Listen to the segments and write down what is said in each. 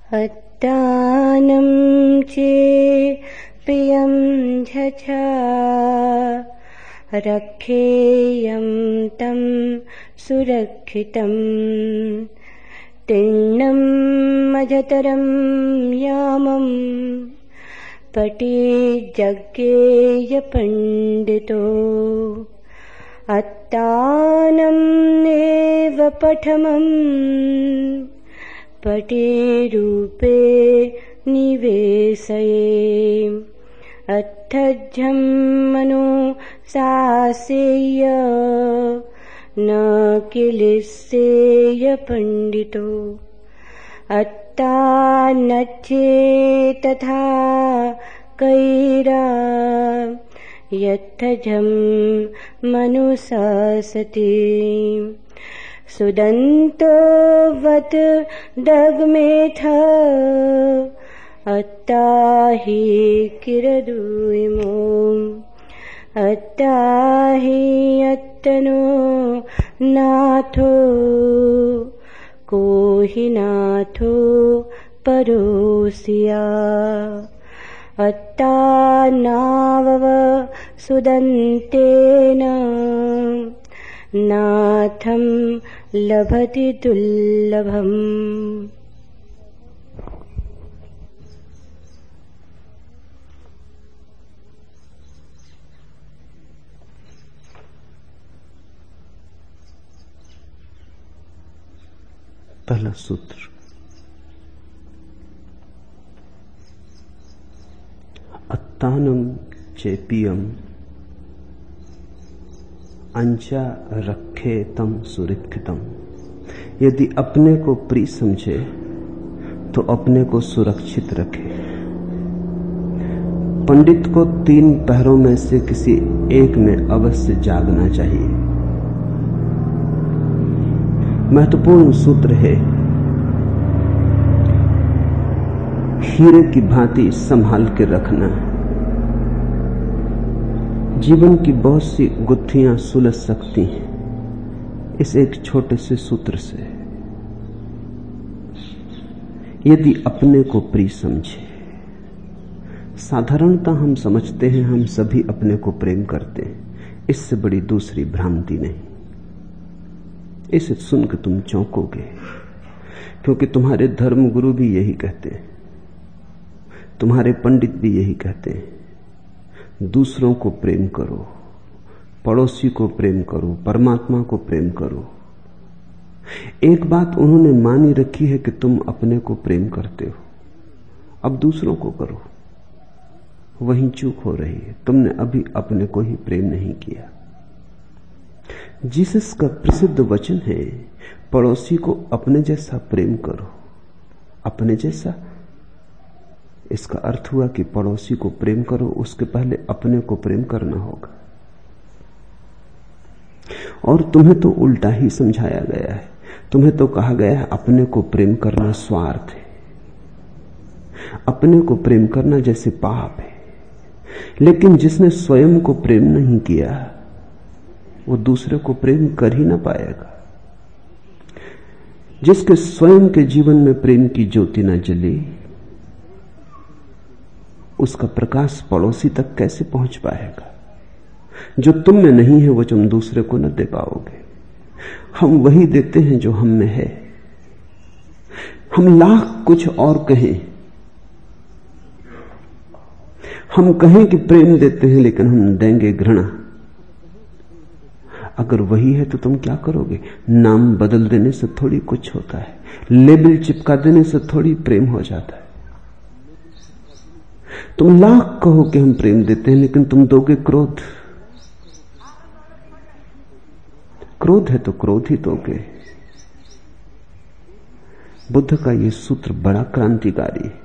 अत्तानं चे प्रियं झझा रक्षेयं तं सुरक्षितं तिण्णं मजतरं यामं पठेज्जज्ञेय पंडितो अत्तानं एव पठमं पठेरूपे निवेशये अत्थज्झं मनो सासेय न किलिस्सेय पंडितो अत्तानच्छे तथा कैरा यत्थजं मनुसासति सुदन्तो वत दग्मेथ अत्ता हि किरदुइमो अत्ता हि अत्तनो नाथो को हि नाथो परोसिया अत्ता नावव सुदन्तेन नाथं लभति दुर्लभम्। पहला सूत्र, अत्तानं चेपियम अंचा रखे तम सुरक्षितम। यदि अपने को प्रिय समझे तो अपने को सुरक्षित रखे। पंडित को 3 पहरों में से किसी एक में अवश्य जागना चाहिए। महत्वपूर्ण सूत्र है, हीरे की भांति संभाल के रखना। जीवन की बहुत सी गुत्थियां सुलझ सकती हैं इस एक छोटे से सूत्र से। यदि अपने को प्रिय समझे। साधारणतः हम समझते हैं हम सभी अपने को प्रेम करते हैं, इससे बड़ी दूसरी भ्रांति नहीं। इसे सुनकर तुम चौंकोगे, क्योंकि तुम्हारे धर्मगुरु भी यही कहते हैं, तुम्हारे पंडित भी यही कहते हैं, दूसरों को प्रेम करो, पड़ोसी को प्रेम करो, परमात्मा को प्रेम करो। एक बात उन्होंने मानी रखी है कि तुम अपने को प्रेम करते हो, अब दूसरों को करो। वहीं चूक हो रही है, तुमने अभी अपने को ही प्रेम नहीं किया। जीसस का प्रसिद्ध वचन है, पड़ोसी को अपने जैसा प्रेम करो। अपने जैसा, इसका अर्थ हुआ कि पड़ोसी को प्रेम करो, उसके पहले अपने को प्रेम करना होगा। और तुम्हें तो उल्टा ही समझाया गया है। तुम्हें तो कहा गया है अपने को प्रेम करना स्वार्थ है, अपने को प्रेम करना जैसे पाप है। लेकिन जिसने स्वयं को प्रेम नहीं किया वो दूसरे को प्रेम कर ही ना पाएगा। जिसके स्वयं के जीवन में प्रेम की ज्योति न जली, उसका प्रकाश पड़ोसी तक कैसे पहुंच पाएगा? जो तुम में नहीं है वो तुम दूसरे को न दे पाओगे। हम वही देते हैं जो हम में है। हम लाख कुछ और कहें, हम कहें कि प्रेम देते हैं, लेकिन हम देंगे घृणा। अगर वही है तो तुम क्या करोगे? नाम बदल देने से थोड़ी कुछ होता है, लेबल चिपका देने से थोड़ी प्रेम हो जाता है। तुम लाख कहो कि हम प्रेम देते हैं, लेकिन तुम दोगे क्रोध। क्रोध है तो क्रोध ही दोगे। बुद्ध का यह सूत्र बड़ा क्रांतिकारी है।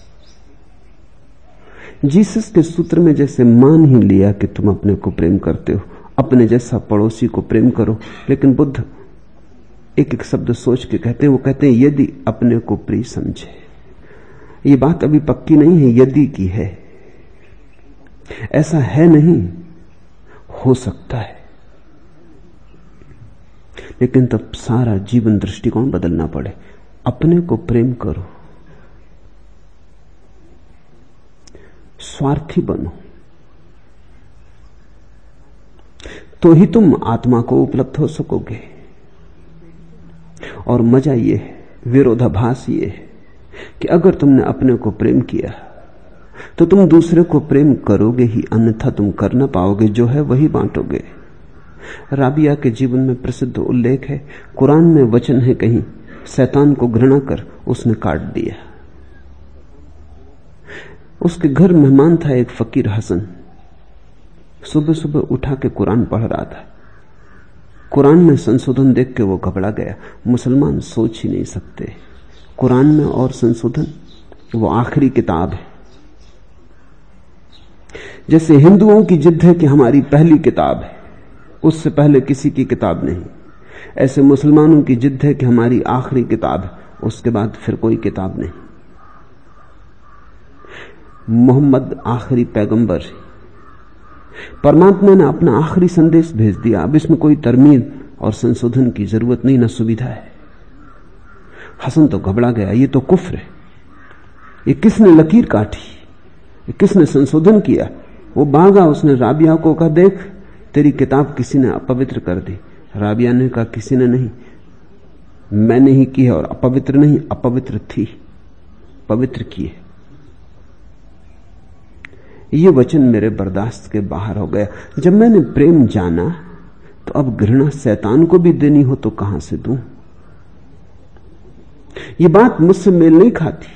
जीसस के सूत्र में जैसे मान ही लिया कि तुम अपने को प्रेम करते हो, अपने जैसा पड़ोसी को प्रेम करो। लेकिन बुद्ध एक एक शब्द सोच के कहते हैं। वो कहते हैं यदि अपने को प्रिय समझे। ये बात अभी पक्की नहीं है, यदि की है, ऐसा है नहीं, हो सकता है। लेकिन तब सारा जीवन दृष्टिकोण बदलना पड़े। अपने को प्रेम करो स्वार्थी बनो, तो ही तुम आत्मा को उपलब्ध हो सकोगे। और मजा ये है, विरोधाभास ये है कि अगर तुमने अपने को प्रेम किया तो तुम दूसरे को प्रेम करोगे ही, अन्यथा तुम कर न पाओगे। जो है वही बांटोगे। राबिया के जीवन में प्रसिद्ध उल्लेख है, कुरान में वचन है कहीं, शैतान को घृणा कर उसने काट दिया। उसके घर मेहमान था एक फकीर हसन, सुबह सुबह उठा के कुरान पढ़ रहा था। कुरान में संशोधन देख के वो घबरा गया। मुसलमान सोच ही नहीं सकते, कुरान में और संशोधन, वो आखिरी किताब है। जैसे हिंदुओं की जिद है कि हमारी पहली किताब है, उससे पहले किसी की किताब नहीं, ऐसे मुसलमानों की जिद है कि हमारी आखिरी किताब है, उसके बाद फिर कोई किताब नहीं। मोहम्मद आखिरी पैगंबर है, परमात्मा ने अपना आखिरी संदेश भेज दिया। अब इसमें कोई तरमीम और संशोधन की जरूरत नहीं, न सुविधा है। हसन तो घबरा गया, ये तो कुफ्र है, ये किसने लकीर काटी, ये किसने संशोधन किया। वो भागा, उसने राबिया को कहा, देख तेरी किताब किसी ने अपवित्र कर दी। राबिया ने कहा, किसी ने नहीं, मैंने ही की है, और अपवित्र नहीं, अपवित्र थी, पवित्र की है। ये वचन मेरे बर्दाश्त के बाहर हो गया। जब मैंने प्रेम जाना तो अब घृणा शैतान को भी देनी हो तो कहां से दूं? ये बात मुझसे मेल नहीं खाती।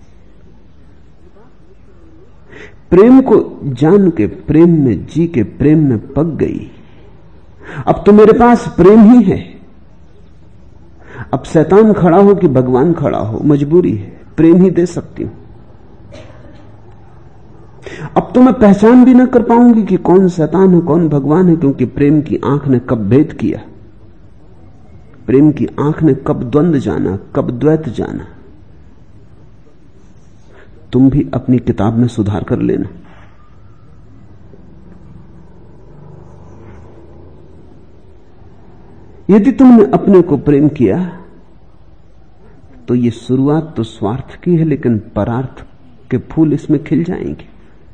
प्रेम को जान के, प्रेम में जी के, प्रेम में पक गई। अब तो मेरे पास प्रेम ही है। अब शैतान खड़ा हो कि भगवान खड़ा हो, मजबूरी है, प्रेम ही दे सकती हूं। अब तो मैं पहचान भी ना कर पाऊंगी कि कौन शैतान है कौन भगवान है, क्योंकि प्रेम की आंख ने कब भेद किया, प्रेम की आंख ने कब द्वंद्व जाना, कब द्वैत जाना। तुम भी अपनी किताब में सुधार कर लेना। यदि तुमने अपने को प्रेम किया तो ये शुरुआत तो स्वार्थ की है, लेकिन परार्थ के फूल इसमें खिल जाएंगे।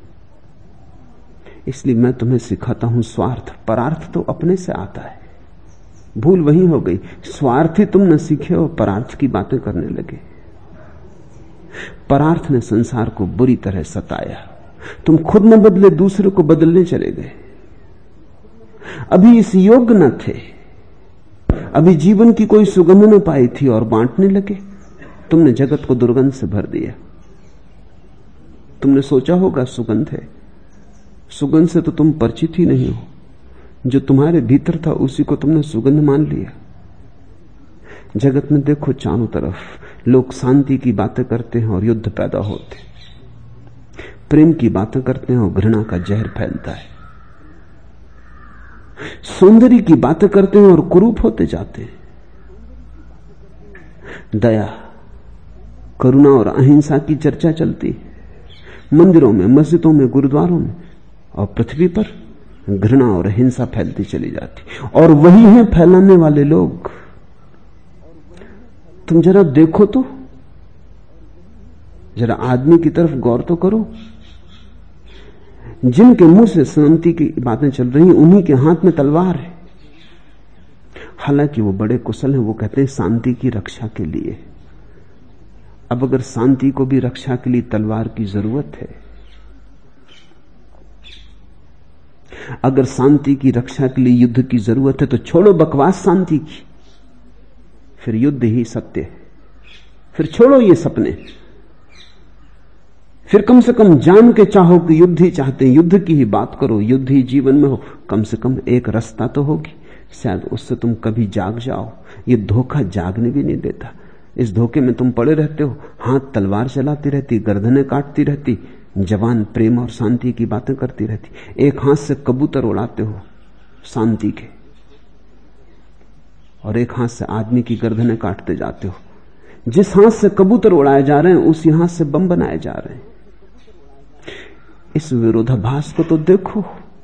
इसलिए मैं तुम्हें सिखाता हूं स्वार्थ। परार्थ तो अपने से आता है। भूल वही हो गई, स्वार्थ ही तुम न सीखे और परार्थ की बातें करने लगे। परार्थ ने संसार को बुरी तरह सताया। तुम खुद न बदले, दूसरे को बदलने चले गए। अभी इस योग्य न थे, अभी जीवन की कोई सुगंध न पाई थी और बांटने लगे। तुमने जगत को दुर्गंध से भर दिया। तुमने सोचा होगा सुगंध है, सुगंध से तो तुम परिचित ही नहीं हो। जो तुम्हारे भीतर था उसी को तुमने सुगंध मान लिया। जगत में देखो, चारों तरफ लोग शांति की बातें करते हैं और युद्ध पैदा होते, प्रेम की बातें करते हैं और घृणा का जहर फैलता है, सौंदर्य की बातें करते हैं और कुरूप होते जाते हैं। दया, करुणा और अहिंसा की चर्चा चलती है मंदिरों में, मस्जिदों में, गुरुद्वारों में, और पृथ्वी पर घृणा और हिंसा फैलती चली जाती। और वही हैं फैलाने वाले लोग। तुम जरा देखो तो, जरा आदमी की तरफ गौर तो करो। जिनके मुंह से शांति की बातें चल रही हैं, उन्हीं के हाथ में तलवार है। हालांकि वो बड़े कुशल हैं, वो कहते हैं शांति की रक्षा के लिए। अब अगर शांति को भी रक्षा के लिए तलवार की जरूरत है, अगर शांति की रक्षा के लिए युद्ध की जरूरत है, तो छोड़ो बकवास शांति की, फिर युद्ध ही सत्य है। फिर छोड़ो ये सपने, फिर कम से कम जान के चाहो कि युद्ध ही चाहते हैं, युद्ध की ही बात करो, युद्ध ही जीवन में हो। कम से कम एक रास्ता तो होगी, शायद उससे तुम कभी जाग जाओ। ये धोखा जागने भी नहीं देता। इस धोखे में तुम पड़े रहते हो, हाथ तलवार चलाती रहती, गर्दनें काटती रहती, जवान प्रेम और शांति की बातें करती रहती। एक हाथ से कबूतर उड़ाते हो शांति के, और एक हाथ से आदमी की गर्दनें काटते जाते हो। जिस हाथ से कबूतर उड़ाए जा रहे हैं, उसी हाथ से बम बनाए जा रहे हैं। इस विरोधाभास को तो देखो।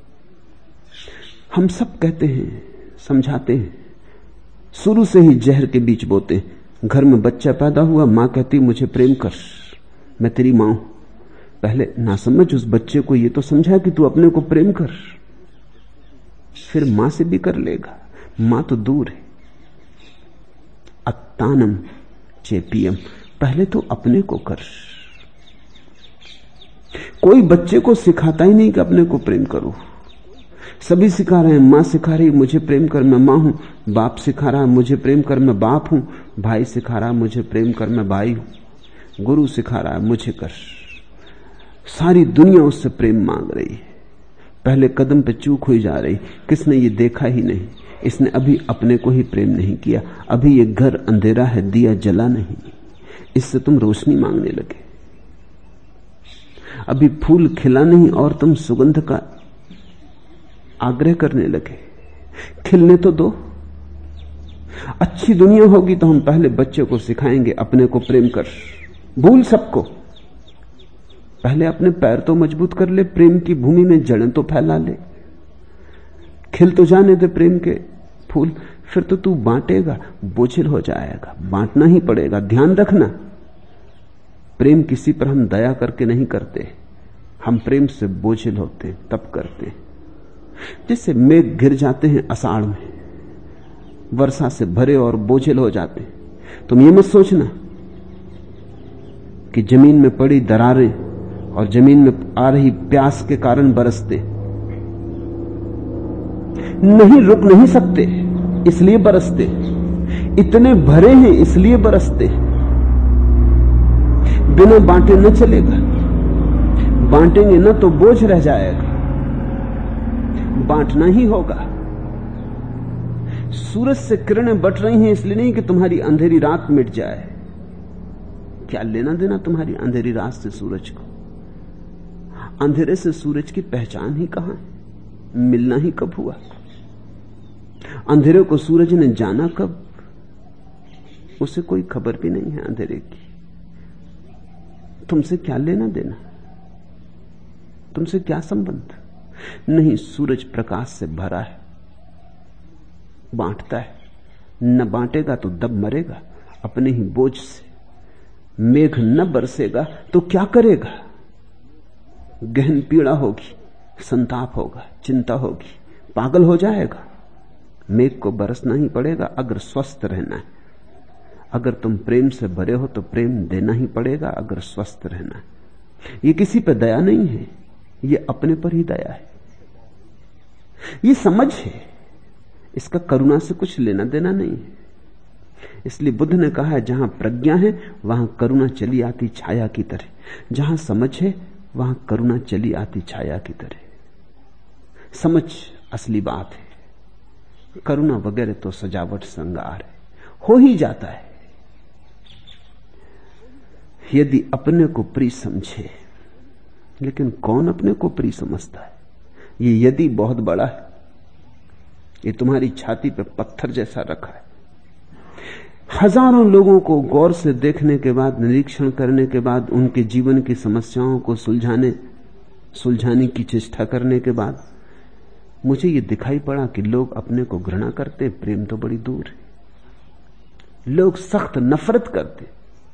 हम सब कहते हैं, समझाते हैं, शुरू से ही जहर के बीच बोते। घर में बच्चा पैदा हुआ, मां कहती मुझे प्रेम कर, मैं तेरी मां हूं। पहले ना समझ उस बच्चे को ये तो समझा कि तू अपने को प्रेम कर, फिर मां से भी कर लेगा। मां तो दूर है। अत्तानम चेपियम, पहले तो अपने को कर। कोई बच्चे को सिखाता ही नहीं कि अपने को प्रेम करो। सभी सिखा रहे हैं, मां सिखा रही मुझे प्रेम कर, मैं मां हूं। बाप सिखा रहा है मुझे प्रेम कर, मैं बाप हूं। भाई सिखा रहा है मुझे प्रेम कर, मैं भाई हूं। गुरु सिखा रहा है मुझे कर। सारी दुनिया उससे प्रेम मांग रही है। पहले कदम पे चूक हुई जा रही। किसने ये देखा ही नहीं, इसने अभी अपने को ही प्रेम नहीं किया। अभी ये घर अंधेरा है, दिया जला नहीं, इससे तुम रोशनी मांगने लगे। अभी फूल खिला नहीं और तुम सुगंध का आग्रह करने लगे। खिलने तो दो। अच्छी दुनिया होगी तो हम पहले बच्चे को सिखाएंगे अपने को प्रेम कर। भूल सबको, पहले अपने पैर तो मजबूत कर ले, प्रेम की भूमि में जड़ें तो फैला ले। खिल तो जाने दे प्रेम के फूल, फिर तो तू बांटेगा, बोझिल हो जाएगा। बांटना ही पड़ेगा। ध्यान रखना, प्रेम किसी पर हम दया करके नहीं करते, हम प्रेम से बोझिल होते तब करते। जैसे मेघ गिर जाते हैं आषाढ़ में, वर्षा से भरे और बोझिल हो जाते हैं। तुम ये मत सोचना कि जमीन में पड़ी दरारें और जमीन में आ रही प्यास के कारण बरसते नहीं, रुक नहीं सकते इसलिए बरसते। इतने भरे हैं इसलिए बरसते। बिना बांटे न चलेगा, बांटेंगे न तो बोझ रह जाएगा, बांटना ही होगा। सूरज से किरणें बट रही हैं इसलिए नहीं कि तुम्हारी अंधेरी रात मिट जाए। क्या लेना देना तुम्हारी अंधेरी रात से सूरज को? अंधेरे से सूरज की पहचान ही कहां है? मिलना ही कब हुआ? अंधेरे को सूरज ने जाना कब? उसे कोई खबर भी नहीं है अंधेरे की। तुमसे क्या लेना देना? तुमसे क्या संबंध? नहीं, सूरज प्रकाश से भरा है, बांटता है। न बांटेगा तो दब मरेगा अपने ही बोझ से। मेघ न बरसेगा तो क्या करेगा? गहन पीड़ा होगी, संताप होगा, चिंता होगी, पागल हो जाएगा। मेघ को बरसना ही पड़ेगा अगर स्वस्थ रहना है। अगर तुम प्रेम से भरे हो तो प्रेम देना ही पड़ेगा अगर स्वस्थ रहना है। ये किसी पर दया नहीं है, ये अपने पर ही दया है। ये समझ है, इसका करुणा से कुछ लेना देना नहीं है। इसलिए बुद्ध ने कहा है, जहां प्रज्ञा है वहां करुणा चली आती छाया की तरह। जहां समझ है वहां करुणा चली आती छाया की तरह। समझ असली बात है, करुणा वगैरह तो सजावट श्रृंगार है, हो ही जाता है यदि अपने को प्रिय समझे। लेकिन कौन अपने को प्रिय समझता है? ये यदि बहुत बड़ा है, ये तुम्हारी छाती पे पत्थर जैसा रखा है। हजारों लोगों को गौर से देखने के बाद, निरीक्षण करने के बाद, उनके जीवन की समस्याओं को सुलझाने की चेष्टा करने के बाद मुझे ये दिखाई पड़ा कि लोग अपने को घृणा करते, प्रेम तो बड़ी दूर है। लोग सख्त नफरत करते,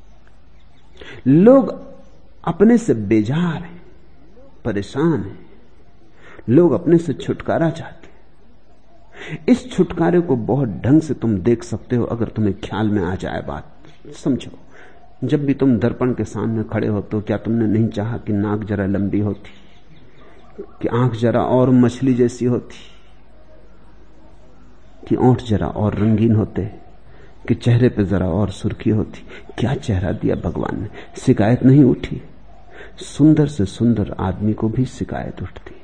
लोग अपने से बेजार हैं, परेशान हैं, लोग अपने से छुटकारा चाहते। इस छुटकारे को बहुत ढंग से तुम देख सकते हो अगर तुम्हें ख्याल में आ जाए बात। समझो, जब भी तुम दर्पण के सामने खड़े होते हो, क्या तुमने नहीं चाहा कि नाक जरा लंबी होती, कि आंख जरा और मछली जैसी होती, कि ओंठ जरा और रंगीन होते, कि चेहरे पे जरा और सुर्खी होती? क्या चेहरा दिया भगवान ने! शिकायत नहीं उठी। सुंदर से सुंदर आदमी को भी शिकायत उठती है।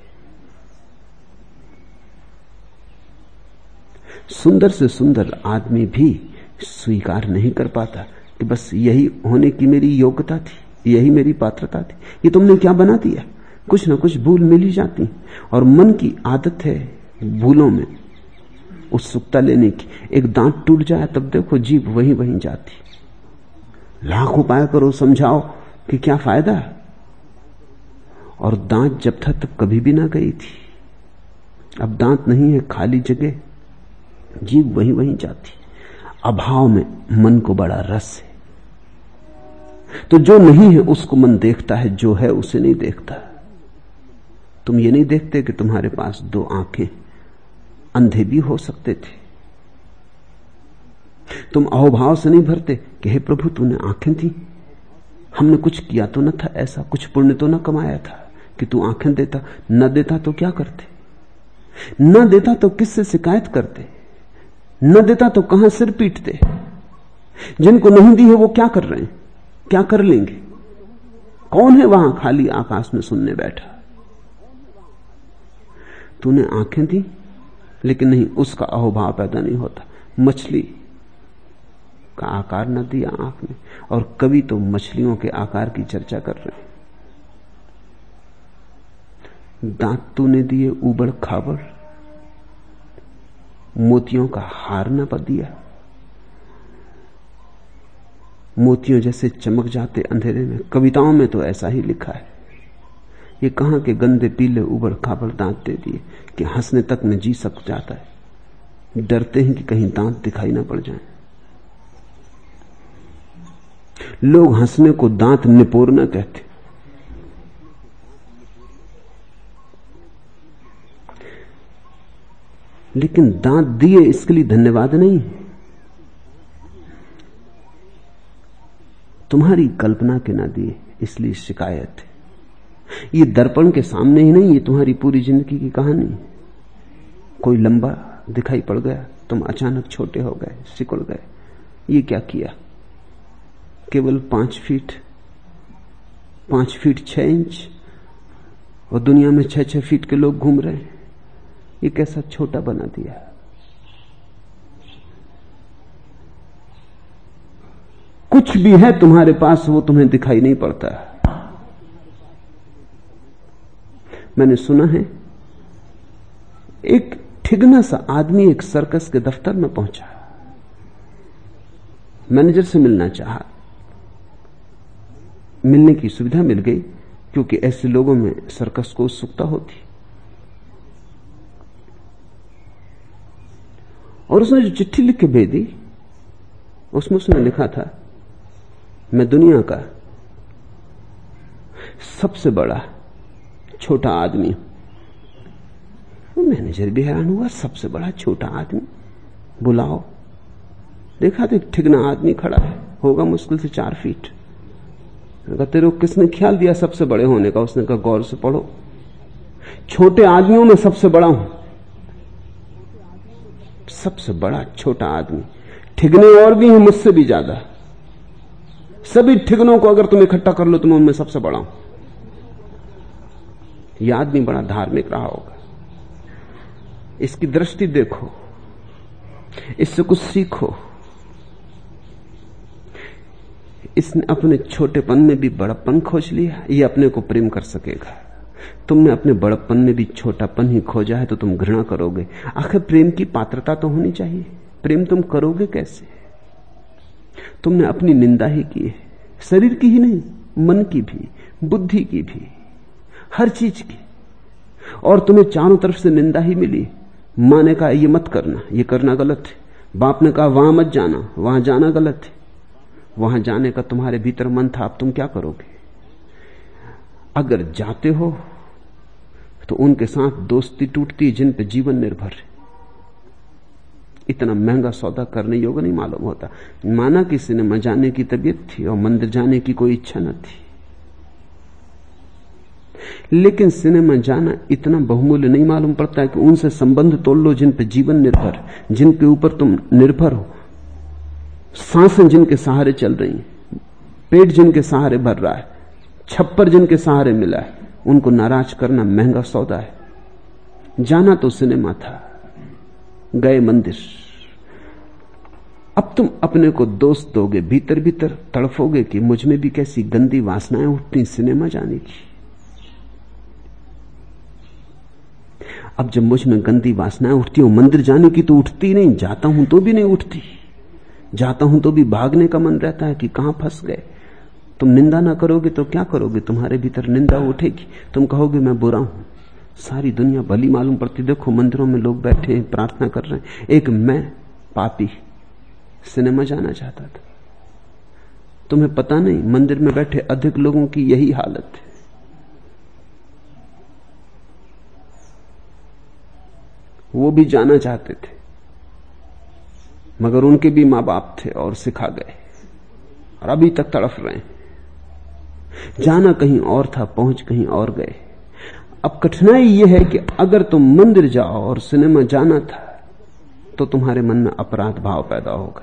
सुंदर से सुंदर आदमी भी स्वीकार नहीं कर पाता कि बस यही होने की मेरी योग्यता थी, यही मेरी पात्रता थी। ये तुमने क्या बना दिया? कुछ ना कुछ भूल मिल ही जाती, और मन की आदत है भूलों में उत्सुकता लेने की। एक दांत टूट जाए तब देखो जीभ वहीं वहीं जाती। लाख उपाय करो, समझाओ कि क्या फायदा, और दांत जब था तब कभी भी ना गई थी। अब दांत नहीं है, खाली जगह, जीभ वहीं वहीं जाती। अभाव में मन को बड़ा रस है। तो जो नहीं है उसको मन देखता है, जो है उसे नहीं देखता। तुम ये नहीं देखते कि तुम्हारे पास दो आंखें, अंधे भी हो सकते थे। तुम अहोभाव से नहीं भरते कि हे प्रभु तूने आंखें दी, हमने कुछ किया तो न था, ऐसा कुछ पुण्य तो न कमाया था कि तू आंखें देता। न देता तो क्या करते, न देता तो किससे शिकायत करते, न देता तो कहां सिर पीटते। जिनको नहीं दी है वो क्या कर रहे हैं, क्या कर लेंगे? कौन है वहां खाली आकाश में सुनने बैठा? तूने आंखें दी लेकिन नहीं, उसका अहोभाव पैदा नहीं होता। मछली का आकार न दिया आंख ने, और कवि तो मछलियों के आकार की चर्चा कर रहे हैं। दांत तूने दिए उबड़ खाबड़, मोतियों का हार न पा दिया, मोतियों जैसे चमक जाते अंधेरे में। कविताओं में तो ऐसा ही लिखा है। ये कहां के गंदे पीले उबड़ खाबड़ दांत दे दिए कि हंसने तक में जी सक जाता है। डरते हैं कि कहीं दांत दिखाई ना पड़ जाए। लोग हंसने को दांत निपोरना कहते, लेकिन दांत दिए इसके लिए धन्यवाद नहीं। तुम्हारी कल्पना के ना दिए इसलिए शिकायत है। ये दर्पण के सामने ही नहीं, ये तुम्हारी पूरी जिंदगी की कहानी। कोई लंबा दिखाई पड़ गया, तुम अचानक छोटे हो गए, सिकुड़ गए। ये क्या किया? केवल 5 फीट 6 इंच, और दुनिया में 6 फीट के लोग घूम रहे हैं। ये कैसा छोटा बना दिया। कुछ भी है तुम्हारे पास, वो तुम्हें दिखाई नहीं पड़ता। मैंने सुना है एक ठिगना सा आदमी एक सर्कस के दफ्तर में पहुंचा। मैनेजर से मिलना चाहा, मिलने की सुविधा मिल गई, क्योंकि ऐसे लोगों में सर्कस को उत्सुकता होती। और उसने जो चिट्ठी लिख के भेजी, उसमें उसने लिखा था, मैं दुनिया का सबसे बड़ा छोटा आदमी हूं। वो मैनेजर भी हैरान हुआ, सबसे बड़ा छोटा आदमी, बुलाओ। देखा तो एक ठिगना आदमी खड़ा है, होगा मुश्किल से 4 फीट। तेरे को किसने ख्याल दिया सबसे बड़े होने का? उसने कहा गौर से पढ़ो, छोटे आदमियों में सबसे बड़ा हूं, सबसे बड़ा छोटा आदमी। ठिगने और भी हैं मुझसे भी ज्यादा, सभी ठिगनों को अगर तुम इकट्ठा कर लो तो मैं उनमें सबसे बड़ा हूं। यह आदमी बड़ा धार्मिक रहा होगा। इसकी दृष्टि देखो, इससे कुछ सीखो। इसने अपने छोटेपन में भी बड़प्पन खोज लिया, ये अपने को प्रेम कर सकेगा। तुमने अपने बड़प्पन में भी छोटापन ही खोजा है तो तुम घृणा करोगे। आखिर प्रेम की पात्रता तो होनी चाहिए। प्रेम तुम करोगे कैसे? तुमने अपनी निंदा ही की है, शरीर की ही नहीं, मन की भी, बुद्धि की भी, हर चीज की। और तुम्हें चारों तरफ से निंदा ही मिली। मां ने कहा ये मत करना, ये करना गलत है। बाप ने कहा वहां मत जाना, वहां जाना गलत है। वहां जाने का तुम्हारे भीतर मन था, अब तुम क्या करोगे? अगर जाते हो तो उनके साथ दोस्ती टूटती जिन पे जीवन निर्भर है। इतना महंगा सौदा करने योग्य नहीं मालूम होता। माना कि सिनेमा जाने की तबीयत थी और मंदिर जाने की कोई इच्छा न थी, लेकिन सिनेमा जाना इतना बहुमूल्य नहीं मालूम पड़ता है कि उनसे संबंध तोड़ लो जिन पे जीवन निर्भर, जिनके ऊपर तुम निर्भर हो। सांसें जिनके सहारे चल रही हैं, पेट जिनके सहारे भर रहा है, छप्पर जिनके सहारे मिला है, उनको नाराज करना महंगा सौदा है। जाना तो सिनेमा था, गए मंदिर। अब तुम अपने को दोष दोगे, भीतर भीतर तड़फोगे कि मुझ में भी कैसी गंदी वासनाएं उठती सिनेमा जाने की। अब जब मुझ में गंदी वासनाएं उठती हो, मंदिर जाने की तो उठती नहीं, जाता हूं तो भी नहीं उठती। जाता हूं तो भी भागने का मन रहता है कि कहां फंस गए। तुम निंदा ना करोगे तो क्या करोगे? तुम्हारे भीतर निंदा उठेगी। तुम कहोगे मैं बुरा हूं, सारी दुनिया भली मालूम पड़ती। देखो मंदिरों में लोग बैठे हैं, प्रार्थना कर रहे हैं, एक मैं पापी सिनेमा जाना चाहता था। तुम्हें पता नहीं, मंदिर में बैठे अधिक लोगों की यही हालत है। वो भी जाना चाहते थे, मगर उनके भी मां बाप थे और सिखा गए, और अभी तक तड़फ रहे हैं। जाना कहीं और था, पहुंच कहीं और गए। अब कठिनाई यह है कि अगर तुम मंदिर जाओ और सिनेमा जाना था, तो तुम्हारे मन में अपराध भाव पैदा होगा।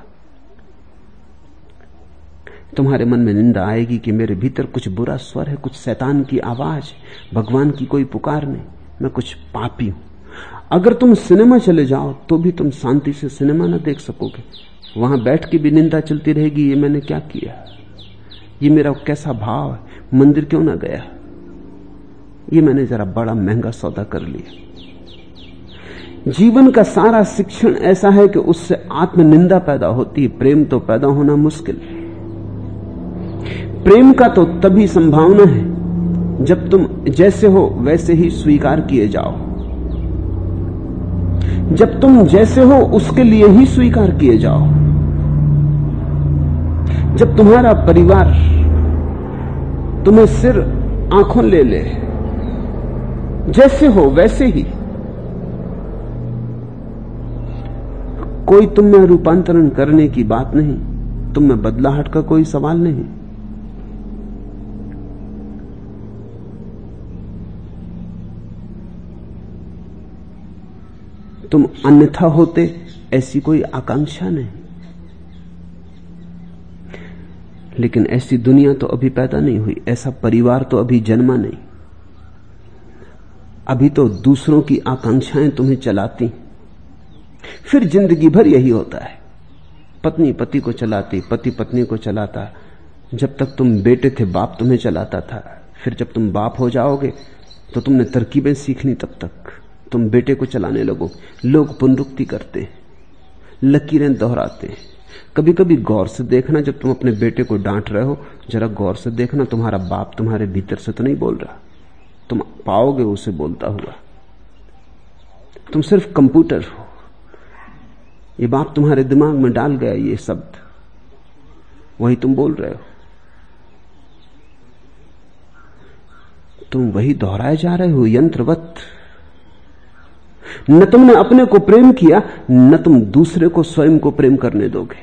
तुम्हारे मन में निंदा आएगी कि मेरे भीतर कुछ बुरा स्वर है, कुछ शैतान की आवाज, भगवान की कोई पुकार नहीं, मैं कुछ पापी हूं। अगर तुम सिनेमा चले जाओ तो भी तुम शांति से सिनेमा ना देख सकोगे, वहां बैठ के भी निंदा चलती रहेगी, ये मैंने क्या किया, ये मेरा कैसा भाव है, मंदिर क्यों ना गया, ये मैंने जरा बड़ा महंगा सौदा कर लिया। जीवन का सारा शिक्षण ऐसा है कि उससे आत्मनिंदा पैदा होती है, प्रेम तो पैदा होना मुश्किल है। प्रेम का तो तभी संभावना है जब तुम जैसे हो वैसे ही स्वीकार किए जाओ, जब तुम जैसे हो उसके लिए ही स्वीकार किए जाओ, जब तुम्हारा परिवार तुम्हें सिर आंखों ले ले, जैसे हो वैसे ही। कोई तुम में रूपांतरण करने की बात नहीं, तुम में बदलाहट का कोई सवाल नहीं। तुम अन्यथा होते ऐसी कोई आकांक्षा नहीं, लेकिन ऐसी दुनिया तो अभी पैदा नहीं हुई, ऐसा परिवार तो अभी जन्मा नहीं। अभी तो दूसरों की आकांक्षाएं तुम्हें चलाती, फिर जिंदगी भर यही होता है। पत्नी पति को चलाती, पति पत्नी को चलाता। जब तक तुम बेटे थे बाप तुम्हें चलाता था, फिर जब तुम बाप हो जाओगे तो तुमने तरकीबें सीखनी, तब तक तुम बेटे को चलाने लगो। लोग पुनरुक्ति करते हैं, लकीरें दोहराते हैं। कभी कभी गौर से देखना, जब तुम अपने बेटे को डांट रहे हो जरा गौर से देखना, तुम्हारा बाप तुम्हारे भीतर से तो नहीं बोल रहा, तुम पाओगे उसे बोलता हुआ। तुम सिर्फ कंप्यूटर हो, ये बाप तुम्हारे दिमाग में डाल गया ये शब्द, वही तुम बोल रहे हो। तुम वही दोहराए जा रहे हो यंत्रवत। न तुमने अपने को प्रेम किया, न तुम दूसरे को स्वयं को प्रेम करने दोगे।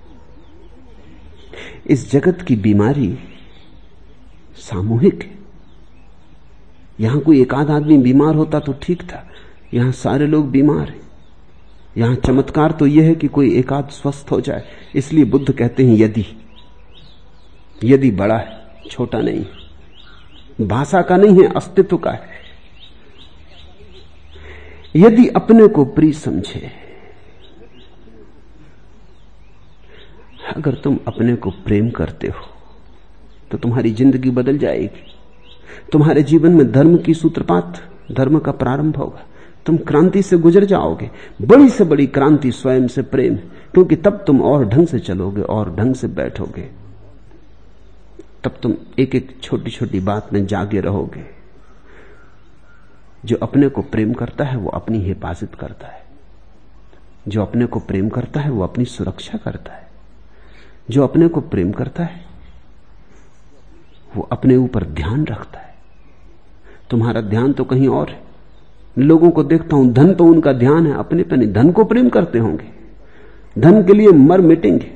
इस जगत की बीमारी सामूहिक है। यहां कोई एक आध आदमी बीमार होता तो ठीक था, यहां सारे लोग बीमार हैं। यहां चमत्कार तो यह है कि कोई एक आध स्वस्थ हो जाए। इसलिए बुद्ध कहते हैं यदि बड़ा है, छोटा नहीं, भाषा का नहीं है, अस्तित्व का है। यदि अपने को प्रिय समझे, अगर तुम अपने को प्रेम करते हो तो तुम्हारी जिंदगी बदल जाएगी। तुम्हारे जीवन में धर्म की सूत्रपात, धर्म का प्रारंभ होगा। तुम क्रांति से गुजर जाओगे। बड़ी से बड़ी क्रांति स्वयं से प्रेम, क्योंकि तब तुम और ढंग से चलोगे और ढंग से बैठोगे। तब तुम एक एक छोटी छोटी बात में जागे रहोगे। जो अपने को प्रेम करता है वो अपनी हिफाजत करता है, जो अपने को प्रेम करता है वो अपनी सुरक्षा करता है, जो अपने को प्रेम करता है वो अपने ऊपर ध्यान रखता है। तुम्हारा ध्यान तो कहीं और है। लोगों को देखता हूं, धन तो उनका ध्यान है, अपने पे नहीं। धन को प्रेम करते होंगे, धन के लिए मर मिटेंगे,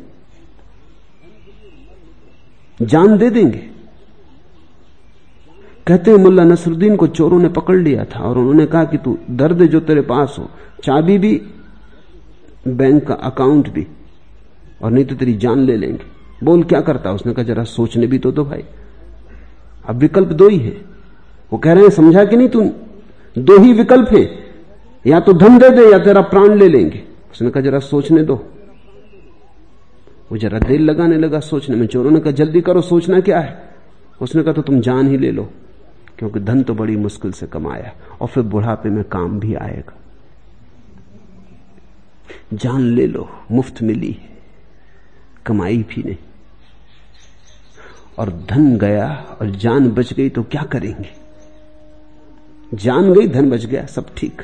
जान दे देंगे। कहते हैं मुल्ला नसरुद्दीन को चोरों ने पकड़ लिया था और उन्होंने कहा कि तू दर्द जो तेरे पास हो, चाबी भी, बैंक का अकाउंट भी, और नहीं तो तेरी जान ले लेंगे। बोल क्या करता? उसने कहा जरा सोचने भी तो दो भाई, अब विकल्प दो ही है। वो कह रहे हैं समझा कि नहीं, तुम दो ही विकल्प है, या तो धन दे दे या तेरा प्राण ले लेंगे। उसने कहा जरा सोचने दो। वो जरा देर लगाने लगा सोचने में। चोरों ने कहा जल्दी करो, सोचना क्या है? उसने कहा तो तुम जान ही ले लो, क्योंकि धन तो बड़ी मुश्किल से कमाया और फिर बुढ़ापे में काम भी आएगा। जान ले लो, मुफ्त मिली, कमाई भी नहीं। और धन गया और जान बच गई तो क्या करेंगे? जान गई, धन बच गया, सब ठीक।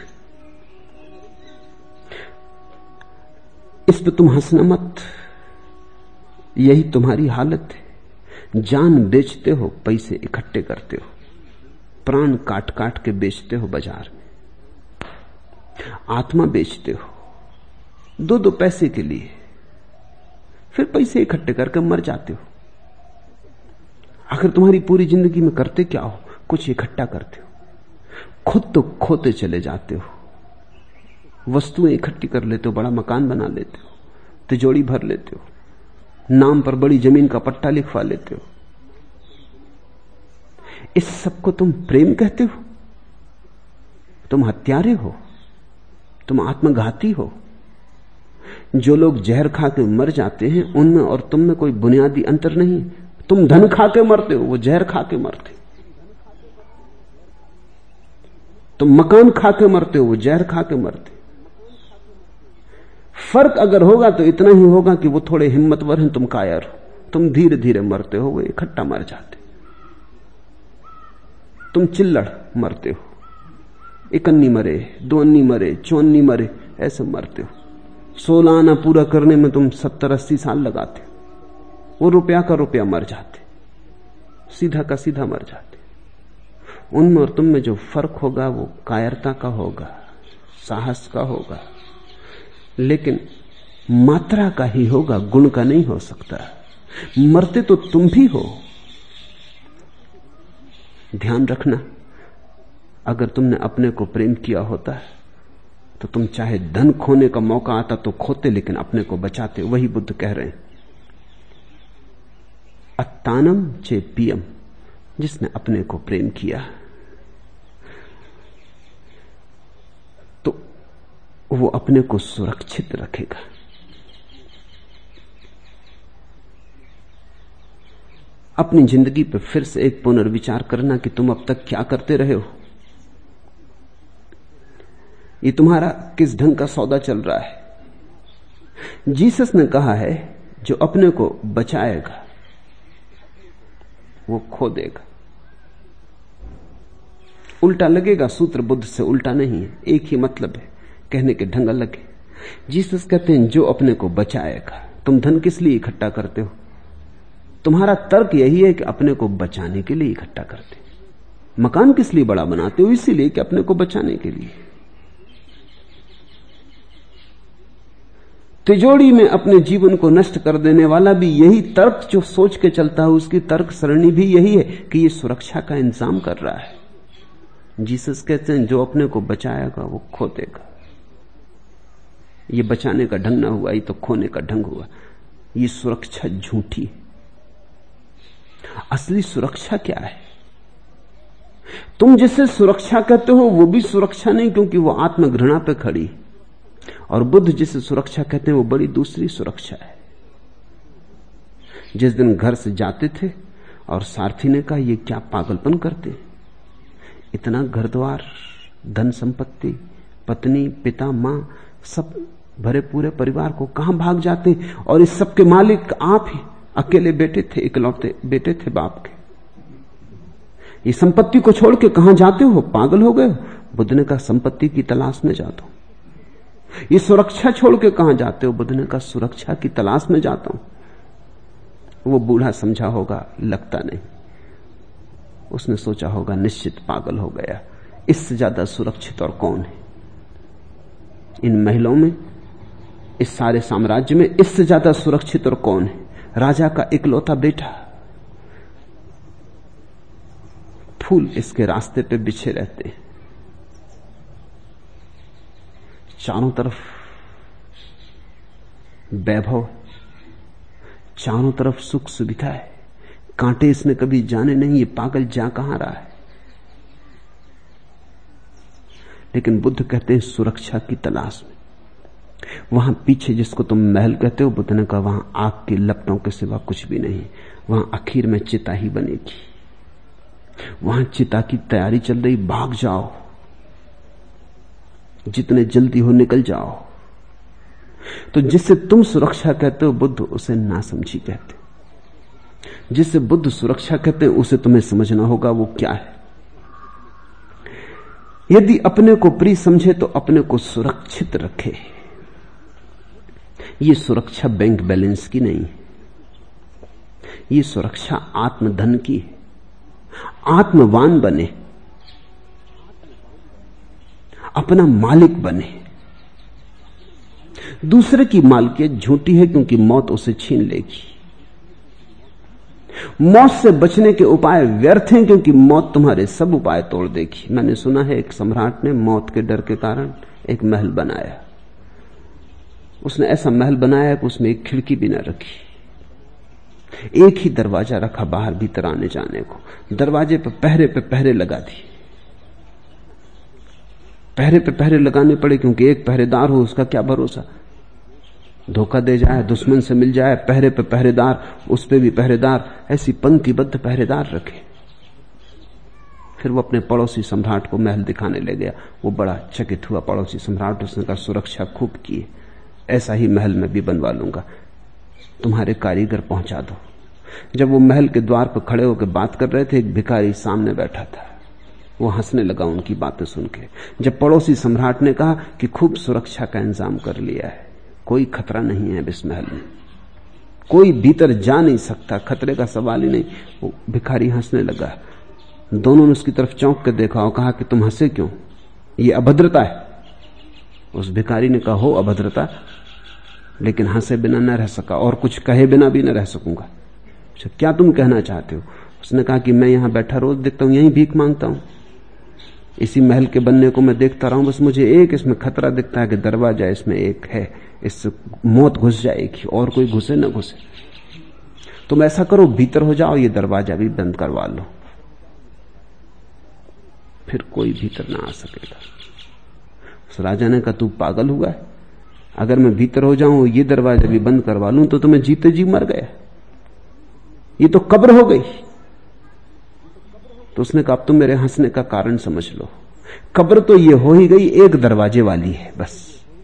इस पे तुम हंसना मत, यही तुम्हारी हालत है। जान बेचते हो, पैसे इकट्ठे करते हो, प्राण काट काट के बेचते हो बाजार में, आत्मा बेचते हो 2-2 पैसे के लिए, फिर पैसे इकट्ठे करके मर जाते हो। आखिर तुम्हारी पूरी जिंदगी में करते क्या हो? कुछ इकट्ठा करते हो, खुद तो खोते चले जाते हो। वस्तुएं इकट्ठी कर लेते हो, बड़ा मकान बना लेते हो, तिजोरी भर लेते हो, नाम पर बड़ी जमीन का पट्टा लिखवा लेते हो। इस सब को तुम प्रेम कहते हो? तुम हत्यारे हो, तुम आत्मघाती हो। जो लोग जहर खा के मर जाते हैं उनमें और तुम में कोई बुनियादी अंतर नहीं। तुम धन खा के मरते हो, वो जहर खा के मरते। तुम मकान खा के मरते हो, वो जहर खा के मरते। फर्क अगर होगा तो इतना ही होगा कि वो थोड़े हिम्मतवर हैं, तुम कायर हो। तुम धीरे धीरे मरते हो, वो इकट्ठा मर जाते। तुम चिल्लड़ मरते हो, 1 अन्नी मरे, 2 अन्नी मरे, 4 अन्नी मरे, ऐसे मरते हो। 16 आना पूरा करने में तुम 70-80 साल लगाते हो, वो रुपया का रुपया मर जाते, सीधा का सीधा मर जाते। उनमें और तुम में जो फर्क होगा वो कायरता का होगा, साहस का होगा, लेकिन मात्रा का ही होगा, गुण का नहीं हो सकता। मरते तो तुम भी हो। ध्यान रखना, अगर तुमने अपने को प्रेम किया होता तो तुम चाहे धन खोने का मौका आता तो खोते, लेकिन अपने को बचाते। वही बुद्ध कह रहे हैं, अत्तानम चे पियम, जिसने अपने को प्रेम किया तो वो अपने को सुरक्षित रखेगा। अपनी जिंदगी पर फिर से एक पुनर्विचार करना कि तुम अब तक क्या करते रहे हो। ये तुम्हारा किस ढंग का सौदा चल रहा है। जीसस ने कहा है, जो अपने को बचाएगा वो खो देगा। उल्टा लगेगा, सूत्र बुद्ध से उल्टा नहीं है, एक ही मतलब है, कहने के ढंग अलग है। जीसस कहते हैं जो अपने को बचाएगा। तुम धन किस लिए इकट्ठा करते हो? तुम्हारा तर्क यही है कि अपने को बचाने के लिए इकट्ठा करते। मकान किस लिए बड़ा बनाते हो? इसीलिए कि अपने को बचाने के लिए। तिजोरी में अपने जीवन को नष्ट कर देने वाला भी यही तर्क जो सोच के चलता है, उसकी तर्क सरणी भी यही है कि ये सुरक्षा का इंतजाम कर रहा है। जीसस कहते हैं जो अपने को बचाएगा वो खो देगा। ये बचाने का ढंग ना हुआ, ये तो खोने का ढंग हुआ। ये सुरक्षा झूठी है। असली सुरक्षा क्या है? तुम जिसे सुरक्षा कहते हो वो भी सुरक्षा नहीं, क्योंकि वो आत्मघृणा पे खड़ी है। और बुद्ध जिसे सुरक्षा कहते हैं वो बड़ी दूसरी सुरक्षा है। जिस दिन घर से जाते थे और सारथी ने कहा ये क्या पागलपन करते, इतना घर द्वार, धन संपत्ति, पत्नी, पिता, मां, सब भरे पूरे परिवार को कहां भाग जाते, और इस सब के मालिक आप ही अकेले बेटे थे, इकलौते बेटे थे बाप के। ये संपत्ति को छोड़ के कहां जाते हो? पागल हो गए? बुद्ध ने कहा संपत्ति की तलाश में जाता हूं। ये सुरक्षा छोड़ के कहां जाते हो? बुद्ध ने कहा सुरक्षा की तलाश में जाता हूं। वो बूढ़ा समझा होगा, लगता नहीं। उसने सोचा होगा निश्चित पागल हो गया, इससे ज्यादा सुरक्षित और कौन है इन महिलाओं में, इस सारे साम्राज्य में? इससे ज्यादा सुरक्षित और कौन है? राजा का इकलौता बेटा। फूल इसके रास्ते पे बिछे रहते हैं, चारों तरफ वैभव, चारों तरफ सुख सुविधा है, कांटे इसने कभी जाने नहीं। ये पागल जा कहां रहा है? लेकिन बुद्ध कहते हैं सुरक्षा की तलाश में। वहां पीछे जिसको तुम महल कहते हो, बुद्ध ने कहा वहां आग की लपटों के सिवा कुछ भी नहीं। वहां आखिर में चिता ही बनेगी। वहां चिता की तैयारी चल रही। भाग जाओ, जितने जल्दी हो निकल जाओ। तो जिससे तुम सुरक्षा कहते हो बुद्ध उसे नासमझी कहते। जिससे बुद्ध सुरक्षा कहते हैं उसे तुम्हें समझना होगा वो क्या है। यदि अपने को प्रिय समझे तो अपने को सुरक्षित रखे। ये सुरक्षा बैंक बैलेंस की नहीं है, ये सुरक्षा आत्मधन की है। आत्मवान बने, अपना मालिक बने। दूसरे की मालकियत झूठी है, क्योंकि मौत उसे छीन लेगी। मौत से बचने के उपाय व्यर्थ हैं, क्योंकि मौत तुम्हारे सब उपाय तोड़ देगी। मैंने सुना है एक सम्राट ने मौत के डर के कारण एक महल बनाया। उसने ऐसा महल बनाया कि उसमें एक खिड़की भी न रखी, एक ही दरवाजा रखा बाहर भीतर आने जाने को। दरवाजे पर पहरे लगा दिए। पहरे पे पहरे लगाने पड़े, क्योंकि एक पहरेदार हो उसका क्या भरोसा, धोखा दे जाए, दुश्मन से मिल जाए। पहरे पे पहरेदार, उस पे भी पहरेदार, ऐसी पंक्तिबद्ध पहरेदार रखे। फिर वो अपने पड़ोसी सम्राट को महल दिखाने ले गया। वो बड़ा चकित हुआ पड़ोसी सम्राट। उसने कहा सुरक्षा खूब की है, ऐसा ही महल मैं भी बनवा लूंगा, तुम्हारे कारीगर पहुंचा दो। जब वो महल के द्वार पर खड़े होकर बात कर रहे थे, एक भिखारी सामने बैठा था। वो हंसने लगा उनकी बातें सुन के। जब पड़ोसी सम्राट ने कहा कि खूब सुरक्षा का इंतजाम कर लिया है, कोई खतरा नहीं है इस महल में, कोई भीतर जा नहीं सकता, खतरे का सवाल ही नहीं, वो भिखारी हंसने लगा। दोनों ने उसकी तरफ चौंक कर देखा और कहा कि तुम हंसे क्यों, ये अभद्रता है। उस भिखारी ने कहा हो अभद्रता, लेकिन हंसे बिना न रह सका और कुछ कहे बिना भी न रह सकूंगा। अच्छा क्या तुम कहना चाहते हो? उसने कहा कि मैं यहां बैठा रोज देखता हूं, यहीं भीख मांगता हूं, इसी महल के बनने को मैं देखता रहा हूं, बस मुझे एक इसमें खतरा दिखता है कि दरवाजा इसमें एक है, इससे मौत घुस जाएगी और कोई घुसे न घुसे। तुम ऐसा करो भीतर हो जाओ, ये दरवाजा भी बंद करवा लो, फिर कोई भीतर ना आ सकेगा। उस राजा ने कहा तू पागल हुआ है, अगर मैं भीतर हो जाऊं ये दरवाजा भी बंद करवा लूं तो तुम्हें जीते जी मर गया, ये तो कब्र हो गई। तो उसने कहा अब तुम मेरे हंसने का कारण समझ लो, कब्र तो ये हो ही गई, एक दरवाजे वाली है बस।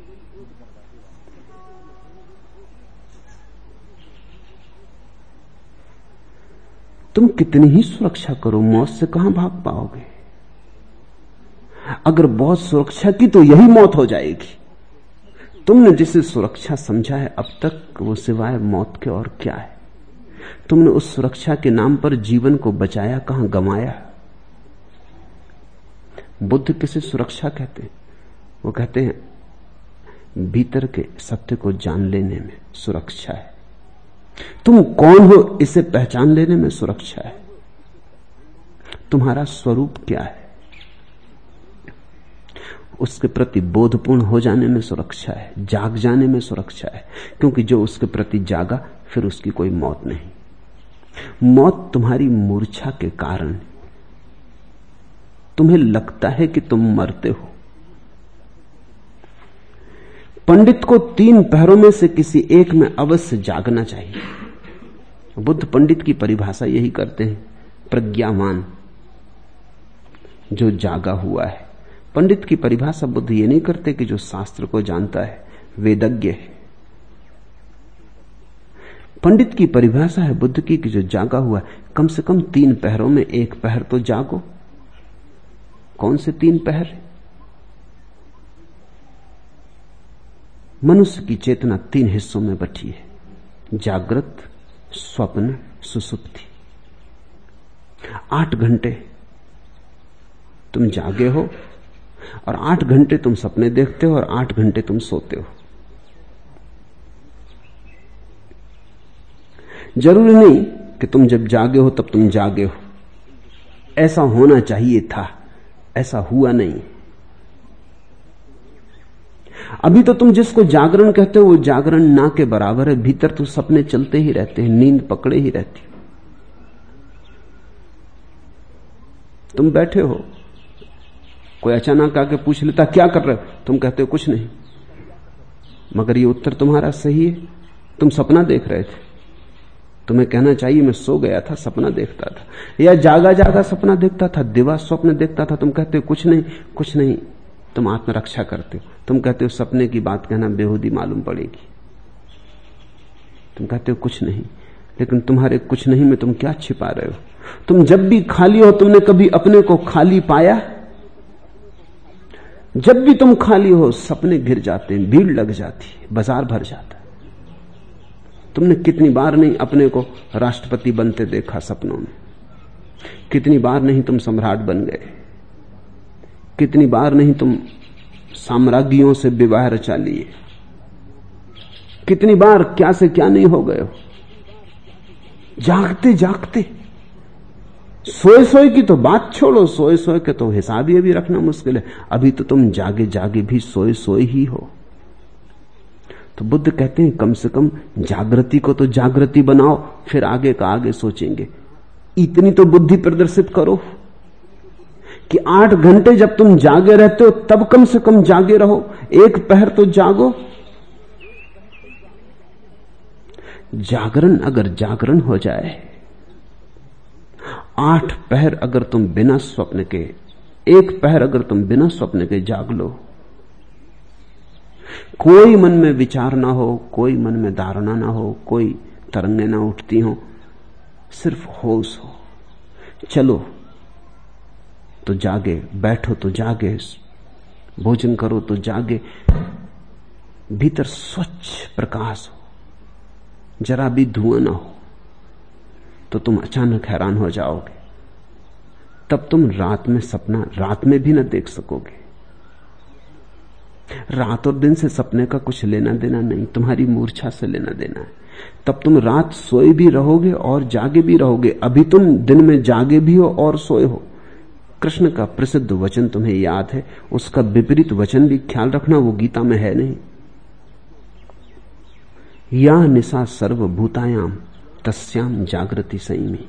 तुम कितनी ही सुरक्षा करो, मौत से कहां भाग पाओगे? अगर बहुत सुरक्षा की तो यही मौत हो जाएगी। तुमने जिसे सुरक्षा समझा है अब तक, वो सिवाय मौत के और क्या है? तुमने उस सुरक्षा के नाम पर जीवन को बचाया कहां, गंवाया? बुद्ध किसे सुरक्षा कहते हैं? वो कहते हैं भीतर के सत्य को जान लेने में सुरक्षा है, तुम कौन हो इसे पहचान लेने में सुरक्षा है, तुम्हारा स्वरूप क्या है उसके प्रति बोधपूर्ण हो जाने में सुरक्षा है, जाग जाने में सुरक्षा है। क्योंकि जो उसके प्रति जागा फिर उसकी कोई मौत नहीं। मौत तुम्हारी मूर्छा के कारण, तुम्हें लगता है कि तुम मरते हो। पंडित को 3 पहरों में से किसी एक में अवश्य जागना चाहिए। बुद्ध पंडित की परिभाषा यही करते हैं, प्रज्ञावान, जो जागा हुआ है। पंडित की परिभाषा बुद्ध ये नहीं करते कि जो शास्त्र को जानता है, वेदज्ञ है। पंडित की परिभाषा है बुद्ध की कि जो जागा हुआ है, कम से कम 3 पहरों में एक पहर तो जागो। कौन से 3 पहर? मनुष्य की चेतना 3 हिस्सों में बटी है, जागृत, स्वप्न, सुसुप्ति। 8 घंटे तुम जागे हो और 8 घंटे तुम सपने देखते हो और 8 घंटे तुम सोते हो। जरूरी नहीं कि तुम जब जागे हो तब तुम जागे हो, ऐसा होना चाहिए था, ऐसा हुआ नहीं। अभी तो तुम जिसको जागरण कहते हो वो जागरण ना के बराबर है, भीतर तो सपने चलते ही रहते हैं, नींद पकड़े ही रहती। तुम बैठे हो, कोई अचानक आके पूछ लेता क्या कर रहे हो, तुम कहते हो कुछ नहीं, मगर ये उत्तर तुम्हारा सही है, तुम सपना देख रहे थे। तुम्हें कहना चाहिए मैं सो गया था, सपना देखता था, या जागा जागा सपना देखता था, दिवा स्वप्न देखता था। तुम कहते हो कुछ नहीं, कुछ नहीं, तुम आत्मरक्षा करते हो। तुम कहते हो सपने की बात कहना बेहूदी मालूम पड़ेगी। तुम कहते हो कुछ नहीं, लेकिन तुम्हारे कुछ नहीं में तुम क्या छिपा रहे हो? तुम जब भी खाली हो, तुमने कभी अपने को खाली पाया? जब भी तुम खाली हो सपने घिर जाते हैं, भीड़ लग जाती है, बाजार भर जाता है। तुमने कितनी बार नहीं अपने को राष्ट्रपति बनते देखा सपनों में, कितनी बार नहीं तुम सम्राट बन गए, कितनी बार नहीं तुम साम्राज्यों से विवाह रचा लिए, कितनी बार क्या से क्या नहीं हो गए हो। जागते जागते, सोए सोए की तो बात छोड़ो, सोए सोए के तो हिसाब ही अभी रखना मुश्किल है, अभी तो तुम जागे जागे भी सोए सोए ही हो। तो बुद्ध कहते हैं कम से कम जागृति को तो जागृति बनाओ, फिर आगे का आगे सोचेंगे। इतनी तो बुद्धि प्रदर्शित करो कि 8 घंटे जब तुम जागे रहते हो तब कम से कम जागे रहो, एक पहर तो जागो। जागरण अगर जागरण हो जाए, 8 पहर अगर तुम बिना स्वप्न के, एक पहर अगर तुम बिना स्वप्न के जाग लो, कोई मन में विचार ना हो, कोई मन में धारणा ना हो, कोई तरंगें ना उठती हो, सिर्फ होश हो। चलो तो जागे, बैठो तो जागे, भोजन करो तो जागे, भीतर स्वच्छ प्रकाश हो, जरा भी धुआं ना हो, तो तुम अचानक हैरान हो जाओगे। तब तुम रात में सपना रात में भी ना देख सकोगे। रात और दिन से सपने का कुछ लेना देना नहीं, तुम्हारी मूर्छा से लेना देना है। तब तुम रात सोए भी रहोगे और जागे भी रहोगे। अभी तुम दिन में जागे भी हो और सोए हो। कृष्ण का प्रसिद्ध वचन तुम्हें याद है, उसका विपरीत वचन भी ख्याल रखना, वो गीता में है नहीं। या निशा सर्वभूतायाम तस्याम जागृति संयमी।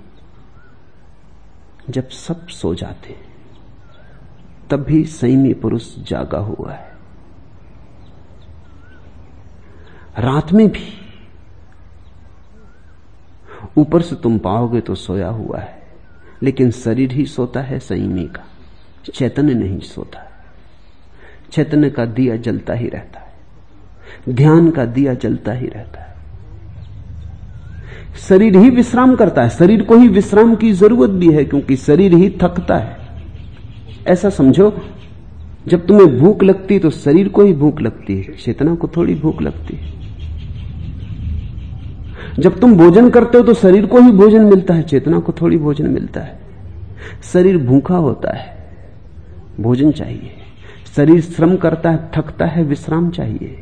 जब सब सो जाते तब भी संयमी पुरुष जागा हुआ है। रात में भी ऊपर से तुम पाओगे तो सोया हुआ है, लेकिन शरीर ही सोता है संयमी का, चैतन्य नहीं सोता। चैतन्य का दिया जलता ही रहता है, ध्यान का दिया जलता ही रहता है। शरीर ही विश्राम करता है, शरीर को ही विश्राम की जरूरत भी है, क्योंकि शरीर ही थकता है। ऐसा समझो, जब तुम्हें भूख लगती तो शरीर को ही भूख लगती है, चेतना को थोड़ी भूख लगती है। जब तुम भोजन करते हो तो शरीर को ही भोजन मिलता है, चेतना को थोड़ी भोजन मिलता है। शरीर भूखा होता है, भोजन चाहिए। शरीर श्रम करता है, थकता है, विश्राम चाहिए।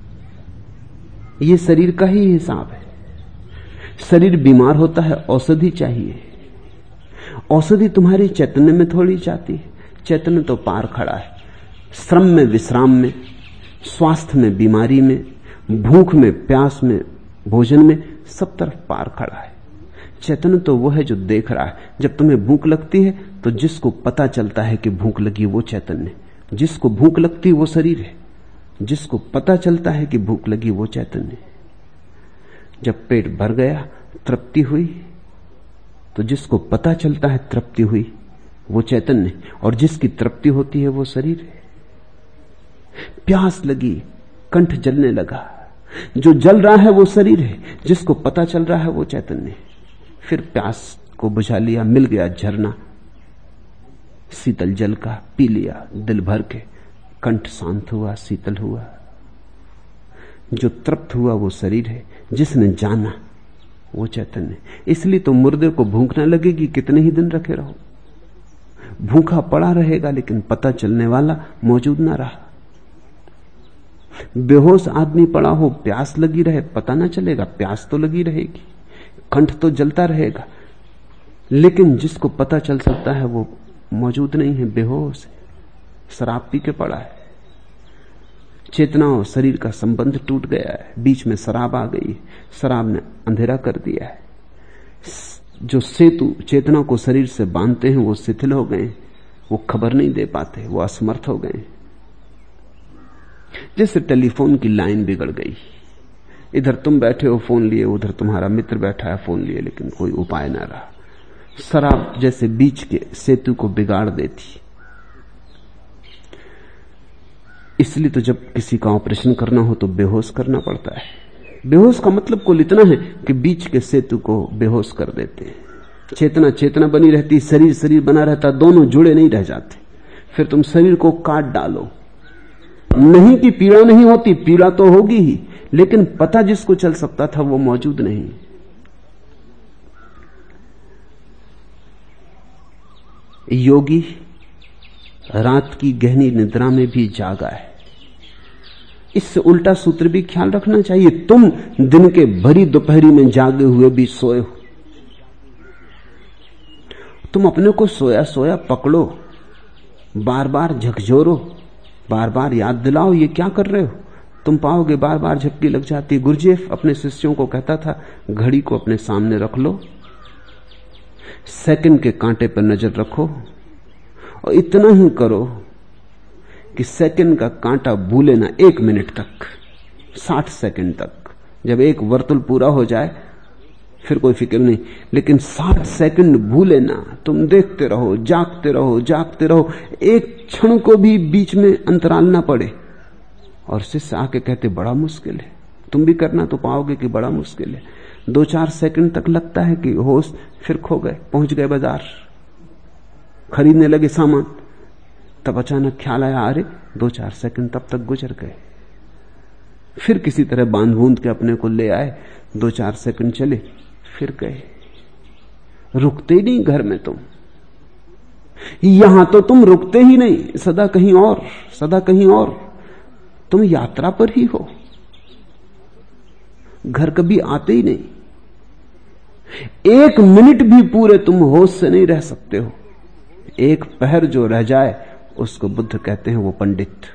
यह शरीर का ही हिसाब है। शरीर बीमार होता है, औषधि चाहिए। औषधि तुम्हारी चैतन्य में थोड़ी जाती है, चैतन्य तो पार खड़ा है। श्रम में, विश्राम में, स्वास्थ्य में, बीमारी में, भूख में, प्यास में, भोजन में, सब तरफ पार खड़ा है। चैतन्य तो वो है जो देख रहा है। जब तुम्हें भूख लगती है तो जिसको पता चलता है कि भूख लगी वो चैतन्य, जिसको भूख लगती है वो शरीर है, जिसको पता चलता है कि भूख लगी वो चैतन्य। जब पेट भर गया, तृप्ति हुई, तो जिसको पता चलता है तृप्ति हुई वो चैतन्य, और जिसकी तृप्ति होती है वो शरीर है। प्यास लगी, कंठ जलने लगा, जो जल रहा है वो शरीर है, जिसको पता चल रहा है वो चैतन्य है। फिर प्यास को बुझा लिया, मिल गया झरना शीतल जल का, पी लिया दिल भर के, कंठ शांत हुआ, शीतल हुआ। जो तृप्त हुआ वो शरीर है, जिसने जाना वो चैतन्य। इसलिए तो मुर्दे को भूख न लगेगी, कितने ही दिन रखे रहो, भूखा पड़ा रहेगा, लेकिन पता चलने वाला मौजूद ना रहा। बेहोश आदमी पड़ा हो, प्यास लगी रहे, पता ना चलेगा, प्यास तो लगी रहेगी, कंठ तो जलता रहेगा, लेकिन जिसको पता चल सकता है वो मौजूद नहीं है, बेहोश है, शराब पी के पड़ा है। चेतना और शरीर का संबंध टूट गया है, बीच में शराब आ गई, शराब ने अंधेरा कर दिया है। जो सेतु चेतना को शरीर से बांधते हैं वो शिथिल हो गए, वो खबर नहीं दे पाते, वो असमर्थ हो गए। जैसे टेलीफोन की लाइन बिगड़ गई, इधर तुम बैठे हो फोन लिए, उधर तुम्हारा मित्र बैठा है फोन लिए, लेकिन कोई उपाय ना रहा। शराब जैसे बीच के सेतु को बिगाड़ देती। इसलिए तो जब किसी का ऑपरेशन करना हो तो बेहोश करना पड़ता है। बेहोश का मतलब कुल इतना है कि बीच के सेतु को बेहोश कर देते हैं। चेतना चेतना बनी रहती, शरीर शरीर बना रहता, दोनों जुड़े नहीं रह जाते। फिर तुम शरीर को काट डालो, नहीं कि पीड़ा नहीं होती, पीड़ा तो होगी ही, लेकिन पता जिसको चल सकता था वो मौजूद नहीं। योगी रात की गहनी निद्रा में भी जागा है। इससे उल्टा सूत्र भी ख्याल रखना चाहिए। तुम दिन के भरी दोपहरी में जागे हुए भी सोए हो। तुम अपने को सोया सोया पकड़ो, बार बार झकझोरो, बार बार याद दिलाओ ये क्या कर रहे हो। तुम पाओगे बार बार झपकी लग जाती। गुरुजेफ अपने शिष्यों को कहता था, घड़ी को अपने सामने रख लो, सेकंड के कांटे पर नजर रखो और इतना ही करो कि सेकंड का कांटा भूले ना 1 मिनट तक, 60 सेकंड तक। जब एक वर्तुल पूरा हो जाए फिर कोई फिक्र नहीं, लेकिन 60 सेकंड भूले ना। तुम देखते रहो, जागते रहो, जागते रहो, एक क्षण को भी बीच में अंतराल ना पड़े। और शिष्य आके कहते बड़ा मुश्किल है। तुम भी करना तो पाओगे कि बड़ा मुश्किल है। 2-4 सेकंड तक लगता है कि होश, फिर खो गए, पहुंच गए बाजार, खरीदने लगे सामान, तब अचानक ख्याल आया अरे 2-4 सेकंड तब तक गुजर गए। फिर किसी तरह बांध बूंद के अपने को ले आए, 2-4 सेकंड चले, फिर गए। रुकते ही नहीं घर में तुम। यहां तो तुम रुकते ही नहीं, सदा कहीं और, सदा कहीं और। तुम यात्रा पर ही हो, घर कभी आते ही नहीं। 1 मिनट भी पूरे तुम होश से नहीं रह सकते हो। एक पहर जो रह जाए उसको बुद्ध कहते हैं वो पंडित।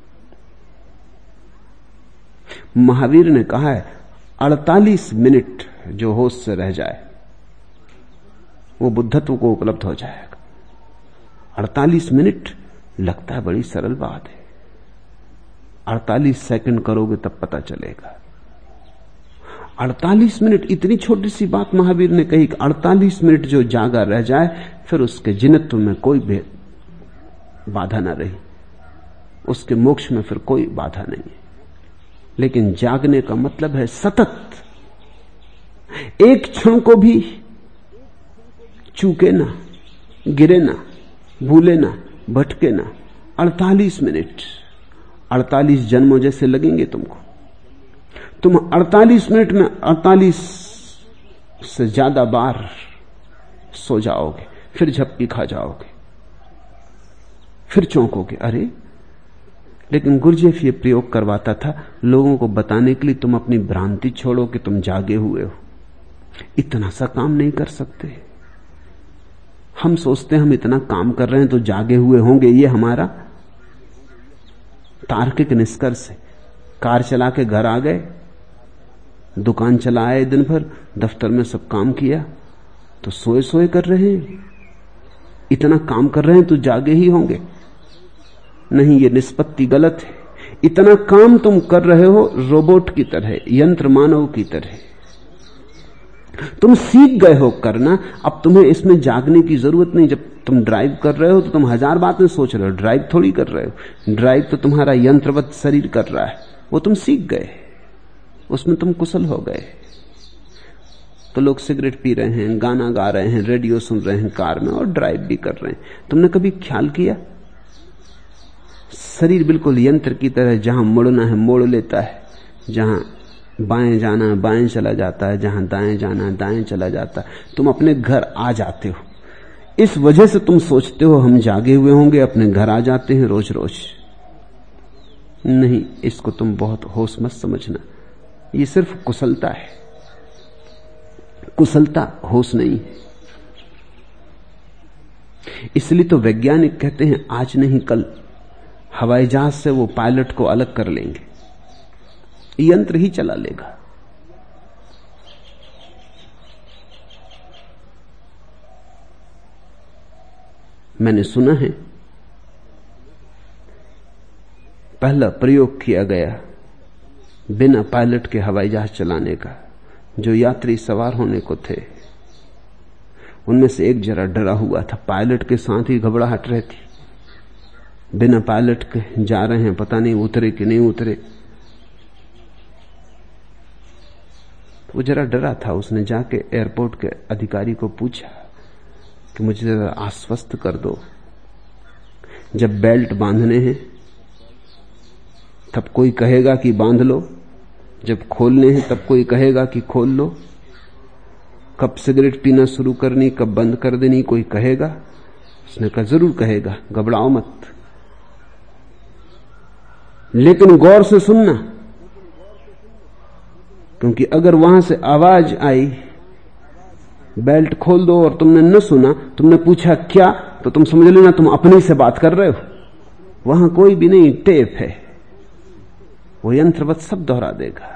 महावीर ने कहा है 48 मिनट जो होश से रह जाए वो बुद्धत्व को उपलब्ध हो जाएगा। 48 मिनट लगता है बड़ी सरल बात है, 48 सेकंड करोगे तब पता चलेगा। 48 मिनट, इतनी छोटी सी बात महावीर ने कही कि 48 मिनट जो जागा रह जाए फिर उसके जिनत्व में कोई बाधा ना रही, उसके मोक्ष में फिर कोई बाधा नहीं है। लेकिन जागने का मतलब है सतत, एक क्षण को भी चूके ना, गिरे ना, भूले ना, भटके ना। 48 मिनट 48 जन्मों जैसे लगेंगे तुमको। तुम 48 मिनट में 48 से ज्यादा बार सो जाओगे, फिर झपकी खा जाओगे, फिर चौंकोगे अरे। लेकिन गुरुजेफ ये प्रयोग करवाता था लोगों को बताने के लिए, तुम अपनी भ्रांति छोड़ो कि तुम जागे हुए हो। इतना सा काम नहीं कर सकते। हम सोचते हैं हम इतना काम कर रहे हैं तो जागे हुए होंगे, ये हमारा तार्किक निष्कर्ष है। कार चला के घर आ गए, दुकान चलाए दिन भर, दफ्तर में सब काम किया, तो सोए सोए कर रहे हैं। इतना काम कर रहे हैं तो जागे ही होंगे। नहीं, ये निष्पत्ति गलत है। इतना काम तुम कर रहे हो रोबोट की तरह, यंत्र मानव की तरह। तुम सीख गए हो करना, अब तुम्हें इसमें जागने की जरूरत नहीं। जब तुम ड्राइव कर रहे हो तो तुम 1000 बातें सोच रहे हो, ड्राइव थोड़ी कर रहे हो। ड्राइव तो तुम्हारा यंत्रवत शरीर कर रहा है, वो तुम सीख गए, उसमें तुम कुशल हो गए। तो लोग सिगरेट पी रहे हैं, गाना गा रहे हैं, रेडियो सुन रहे हैं कार में और ड्राइव भी कर रहे हैं। तुमने कभी ख्याल किया शरीर बिल्कुल यंत्र की तरह, जहां मुड़ना है मोड़ लेता है, जहां बाएं जाना है बाएं चला जाता है, जहां दाएं जाना है दाएं चला जाता है। तुम अपने घर आ जाते हो। इस वजह से तुम सोचते हो हम जागे हुए होंगे, अपने घर आ जाते हैं रोज रोज। नहीं, इसको तुम बहुत होश मत समझना। ये सिर्फ कुशलता है, कुशलता होश नहीं है। इसलिए तो वैज्ञानिक कहते हैं आज नहीं कल हवाई जहाज से वो पायलट को अलग कर लेंगे, यंत्र ही चला लेगा। मैंने सुना है पहला प्रयोग किया गया बिना पायलट के हवाई जहाज चलाने का। जो यात्री सवार होने को थे उनमें से एक जरा डरा हुआ था, पायलट के साथ ही घबराहट रहती। बिना पायलट के जा रहे हैं, पता नहीं उतरे कि नहीं उतरे। वो जरा डरा था। उसने जाके एयरपोर्ट के अधिकारी को पूछा कि मुझे जरा आश्वस्त कर दो, जब बेल्ट बांधने हैं तब कोई कहेगा कि बांध लो, जब खोलने हैं तब कोई कहेगा कि खोल लो, कब सिगरेट पीना शुरू करनी, कब बंद कर देनी, कोई कहेगा। उसने कहा जरूर कहेगा, घबराओ मत, लेकिन गौर से सुनना, क्योंकि अगर वहां से आवाज आई बेल्ट खोल दो और तुमने न सुना, तुमने पूछा क्या, तो तुम समझ लेना तुम अपने से बात कर रहे हो। वहां कोई भी नहीं, टेप है, वो यंत्रवत सब दोहरा देगा।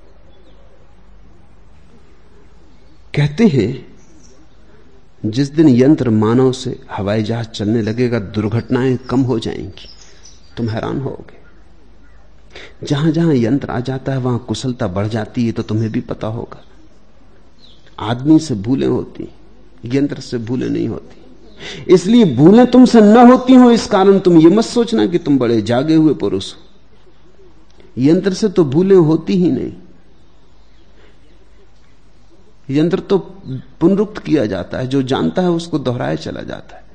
कहते हैं जिस दिन यंत्र मानव से हवाई जहाज चलने लगेगा, दुर्घटनाएं कम हो जाएंगी। तुम हैरान होगे, जहां जहां यंत्र आ जाता है वहां कुशलता बढ़ जाती है। तो तुम्हें भी पता होगा, आदमी से भूलें होती, यंत्र से भूलें नहीं होती। इसलिए भूलें तुमसे न होती हो इस कारण तुम ये मत सोचना कि तुम बड़े जागे हुए पुरुष हो। यंत्र से तो भूलें होती ही नहीं, यंत्र तो पुनरुक्त किया जाता है, जो जानता है उसको दोहराया चला जाता है।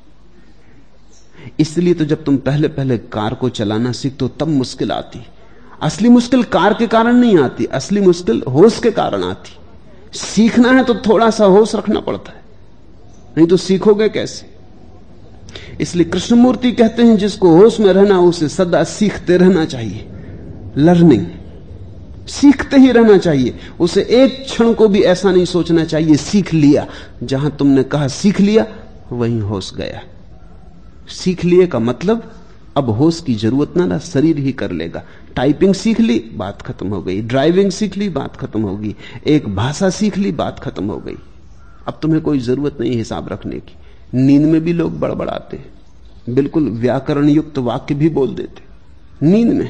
इसलिए तो जब तुम पहले पहले कार को चलाना सीखते हो तब मुश्किल आती। असली मुश्किल कार के कारण नहीं आती, असली मुश्किल होश के कारण आती। सीखना है तो थोड़ा सा होश रखना पड़ता है, नहीं तो सीखोगे कैसे। इसलिए कृष्णमूर्ति कहते हैं जिसको होश में रहना उसे सदा सीखते रहना चाहिए। लर्निंग, सीखते ही रहना चाहिए। उसे एक क्षण को भी ऐसा नहीं सोचना चाहिए सीख लिया। जहां तुमने कहा सीख लिया वहीं होश गया। सीख लिए का मतलब अब होश की जरूरत ना, शरीर ही कर लेगा। टाइपिंग सीख ली, बात खत्म हो गई। ड्राइविंग सीख ली, बात खत्म होगी। एक भाषा सीख ली, बात खत्म हो गई। अब तुम्हें कोई जरूरत नहीं हिसाब रखने की। नींद में भी लोग बड़बड़ाते, बिल्कुल व्याकरण युक्त वाक्य भी बोल देते नींद में।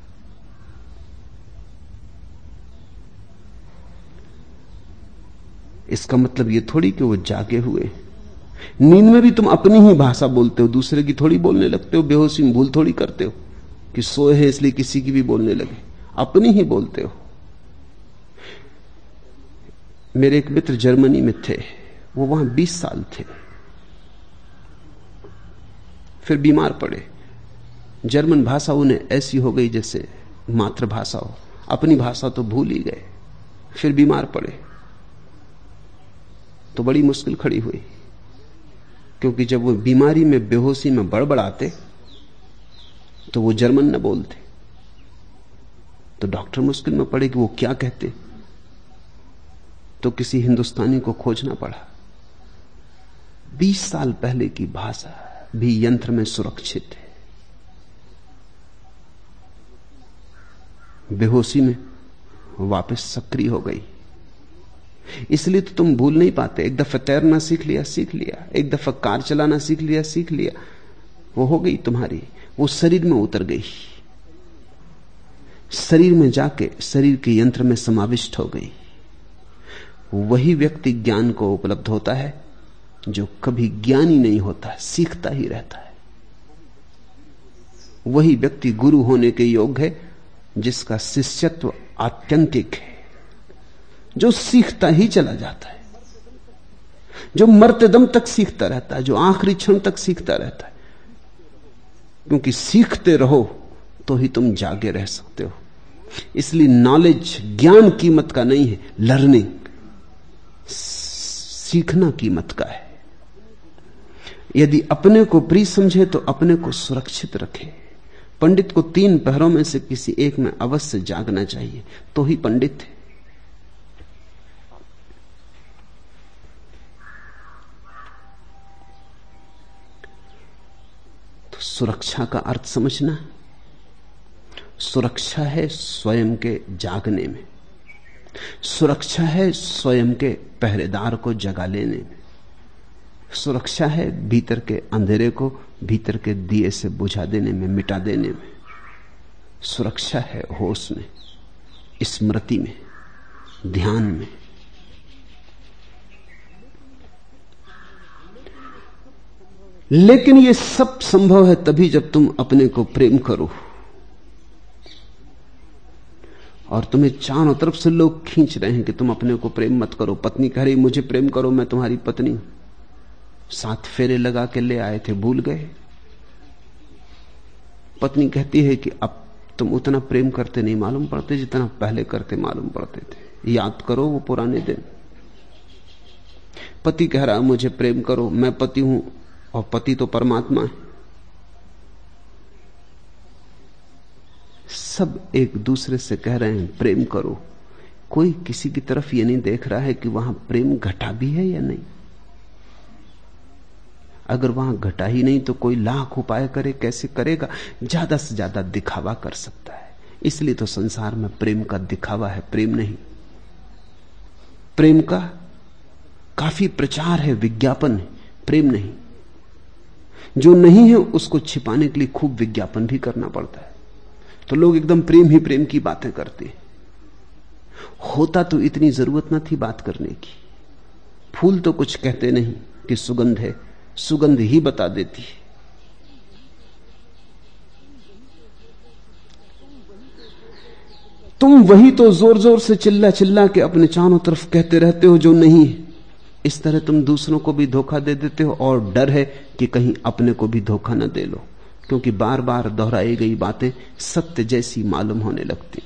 इसका मतलब ये थोड़ी कि वो जागे हुए। नींद में भी तुम अपनी ही भाषा बोलते हो, दूसरे की थोड़ी बोलने लगते हो। बेहोशी में भूल थोड़ी करते हो कि सोए हैं इसलिए किसी की भी बोलने लगे, अपनी ही बोलते हो। मेरे एक मित्र जर्मनी में थे, वो वहां 20 साल थे, फिर बीमार पड़े। जर्मन भाषा उन्हें ऐसी हो गई जैसे मातृभाषा हो, अपनी भाषा तो भूल ही गए। फिर बीमार पड़े तो बड़ी मुश्किल खड़ी हुई, क्योंकि जब वो बीमारी में बेहोशी में बड़बड़ाते तो वो जर्मन न बोलते। तो डॉक्टर मुश्किल में पड़े कि वो क्या कहते, तो किसी हिंदुस्तानी को खोजना पड़ा। 20 साल पहले की भाषा भी यंत्र में सुरक्षित है। बेहोशी में वापस सक्रिय हो गई। इसलिए तो तुम भूल नहीं पाते। एक दफा तैरना सीख लिया, सीख लिया। एक दफा कार चलाना सीख लिया, सीख लिया। वो हो गई तुम्हारी, वो शरीर में उतर गई, शरीर में जाके शरीर के यंत्र में समाविष्ट हो गई। वही व्यक्ति ज्ञान को उपलब्ध होता है जो कभी ज्ञानी नहीं होता, सीखता ही रहता है। वही व्यक्ति गुरु होने के योग्य है जिसका शिष्यत्व आत्यंतिक है, जो सीखता ही चला जाता है, जो मरते दम तक सीखता रहता है, जो आखिरी क्षण तक सीखता रहता है। क्योंकि सीखते रहो तो ही तुम जागे रह सकते हो। इसलिए नॉलेज, ज्ञान कीमत का नहीं है, लर्निंग, सीखना कीमत का है। यदि अपने को प्रिय समझे तो अपने को सुरक्षित रखे। पंडित को 3 पहरों में से किसी एक में अवश्य जागना चाहिए, तो ही पंडित है। तो सुरक्षा का अर्थ समझना। सुरक्षा है स्वयं के जागने में, सुरक्षा है स्वयं के पहरेदार को जगा लेने में, सुरक्षा है भीतर के अंधेरे को भीतर के दिए से बुझा देने में, मिटा देने में। सुरक्षा है होश में, स्मृति में, ध्यान में। लेकिन यह सब संभव है तभी जब तुम अपने को प्रेम करो। और तुम्हें चारों तरफ से लोग खींच रहे हैं कि तुम अपने को प्रेम मत करो। पत्नी कह रही मुझे प्रेम करो, मैं तुम्हारी पत्नी हूं। 7 फेरे लगा के ले आए थे, भूल गए। पत्नी कहती है कि अब तुम उतना प्रेम करते नहीं मालूम पड़ते जितना पहले करते मालूम पड़ते थे। याद करो वो पुराने दिन। पति कह रहा है मुझे प्रेम करो, मैं पति हूं और पति तो परमात्मा है। सब एक दूसरे से कह रहे हैं प्रेम करो। कोई किसी की तरफ ये नहीं देख रहा है कि वहां प्रेम घटा भी है या नहीं। अगर वहां घटा ही नहीं तो कोई लाख उपाय करे, कैसे करेगा? ज्यादा से ज्यादा दिखावा कर सकता है। इसलिए तो संसार में प्रेम का दिखावा है, प्रेम नहीं। प्रेम का काफी प्रचार है, विज्ञापन है, प्रेम नहीं। जो नहीं है उसको छिपाने के लिए खूब विज्ञापन भी करना पड़ता है। तो लोग एकदम प्रेम ही प्रेम की बातें करते हैं। होता तो इतनी जरूरत न थी बात करने की। फूल तो कुछ कहते नहीं कि सुगंध है, सुगंध ही बता देती है। तुम वही तो जोर जोर से चिल्ला चिल्ला के अपने चारों तरफ कहते रहते हो जो नहीं है। इस तरह तुम दूसरों को भी धोखा दे देते हो और डर है कि कहीं अपने को भी धोखा न दे लो, क्योंकि बार बार दोहराई गई बातें सत्य जैसी मालूम होने लगती।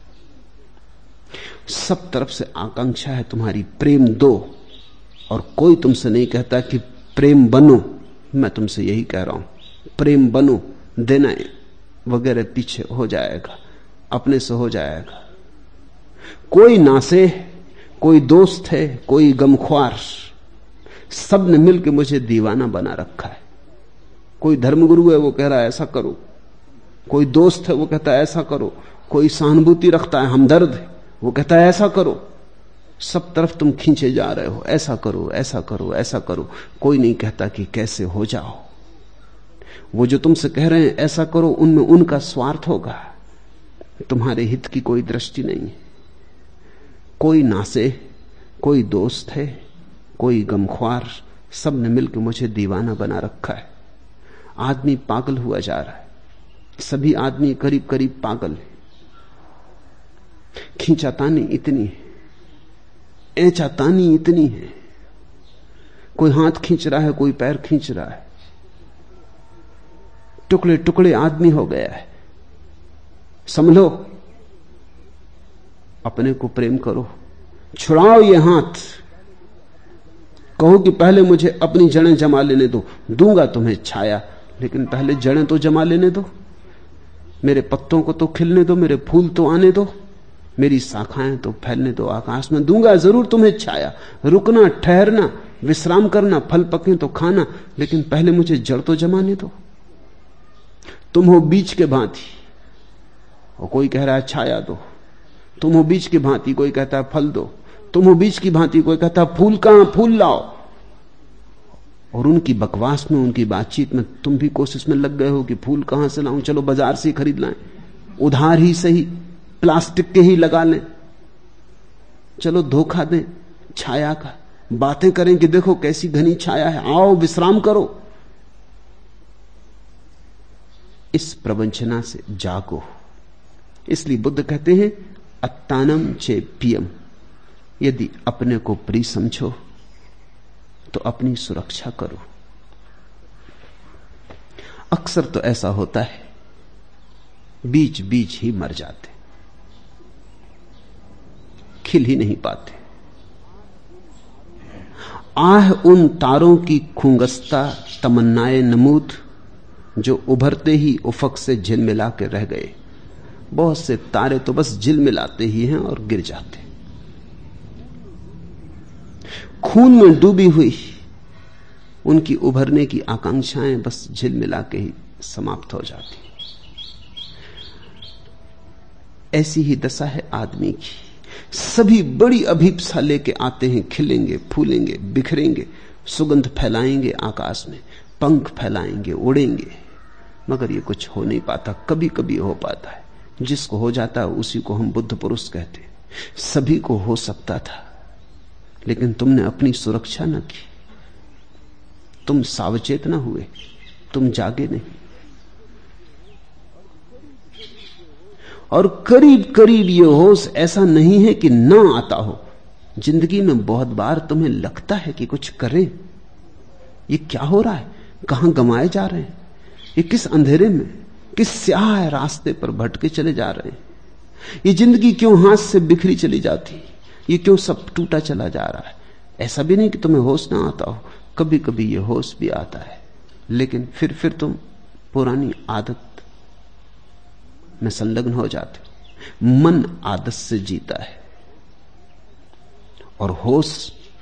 सब तरफ से आकांक्षा है तुम्हारी, प्रेम दो, और कोई तुमसे नहीं कहता कि प्रेम बनो। मैं तुमसे यही कह रहा हूं, प्रेम बनो। देना वगैरह पीछे हो जाएगा, अपने से हो जाएगा। कोई नासे, कोई दोस्त है, कोई गमख्वार, सब ने मिलकर मुझे दीवाना बना रखा है। कोई धर्मगुरु है वो कह रहा है ऐसा करो, कोई दोस्त है वो कहता है ऐसा करो, कोई सहानुभूति रखता है, हमदर्द है, वो कहता है ऐसा करो। सब तरफ तुम खींचे जा रहे हो, ऐसा करो, ऐसा करो, ऐसा करो। कोई नहीं कहता कि कैसे हो जाओ। वो जो तुमसे कह रहे हैं ऐसा करो, उनमें उनका स्वार्थ होगा, तुम्हारे हित की कोई दृष्टि नहीं है। कोई नासे, कोई दोस्त है, कोई गमख्वार, सब ने मिलकर मुझे दीवाना बना रखा है। आदमी पागल हुआ जा रहा है, सभी आदमी करीब करीब पागल है। खींचातानी इतनी है, ऐंचातानी इतनी है। कोई हाथ खींच रहा है, कोई पैर खींच रहा है। टुकड़े टुकड़े आदमी हो गया है। समझो, अपने को प्रेम करो, छुड़ाओ ये हाथ। कहो कि पहले मुझे अपनी जड़ें जमा लेने दो, दूंगा तुम्हें छाया, लेकिन पहले जड़ें तो जमा लेने दो। मेरे पत्तों को तो खिलने दो, मेरे फूल तो आने दो, मेरी शाखाएं तो फैलने दो आकाश में। दूंगा जरूर तुम्हें छाया, रुकना, ठहरना, विश्राम करना, फल पके तो खाना, लेकिन पहले मुझे जड़ तो जमाने दो। तुम हो बीज के भांति, और कोई कह रहा है छाया दो। तुम हो बीज की भांति, कोई कहता है फल दो। तुम हो बीज की भांति, कोई कहता है फूल कहां, फूल लाओ। और उनकी बकवास में, उनकी बातचीत में तुम भी कोशिश में लग गए हो कि फूल कहां से लाऊं, चलो बाजार से ही खरीद लाएं, उधार ही सही, प्लास्टिक के ही लगा लें, चलो धोखा दें छाया का। बातें करें कि देखो कैसी घनी छाया है, आओ विश्राम करो। इस प्रवंचना से जागो। इसलिए बुद्ध कहते हैं अत्तानम चे पियम। यदि अपने को प्रिय समझो तो अपनी सुरक्षा करो। अक्सर तो ऐसा होता है, बीच बीच ही मर जाते, खिल ही नहीं पाते। आह उन तारों की खूंगस्ता तमन्नाए नमूद, जो उभरते ही उफक से झिलमिला के रह गए। बहुत से तारे तो बस झिलमिलाते ही हैं और गिर जाते। खून में डूबी हुई उनकी उभरने की आकांक्षाएं बस झिलमिला के ही समाप्त हो जाती। ऐसी ही दशा है आदमी की। सभी बड़ी अभीप्सा लेके आते हैं, खिलेंगे, फूलेंगे, बिखरेंगे, सुगंध फैलाएंगे आकाश में, पंख फैलाएंगे, उड़ेंगे, मगर ये कुछ हो नहीं पाता। कभी कभी हो पाता है। जिसको हो जाता है उसी को हम बुद्ध पुरुष कहते हैं। सभी को हो सकता था, लेकिन तुमने अपनी सुरक्षा न की, तुम सावचेत न हुए, तुम जागे नहीं। और करीब करीब ये होश ऐसा नहीं है कि ना आता हो। जिंदगी में बहुत बार तुम्हें लगता है कि कुछ करें, ये क्या हो रहा है, कहां गंवाए जा रहे हैं, ये किस अंधेरे में, किस स्याह रास्ते पर भटके चले जा रहे हैं। ये जिंदगी क्यों हाथ से बिखरी चली जाती, ये क्यों सब टूटा चला जा रहा है। ऐसा भी नहीं कि तुम्हें होश ना आता हो, कभी कभी ये होश भी आता है, लेकिन फिर तुम पुरानी आदत में संलग्न हो जाते हो। मन आदत से जीता है और होश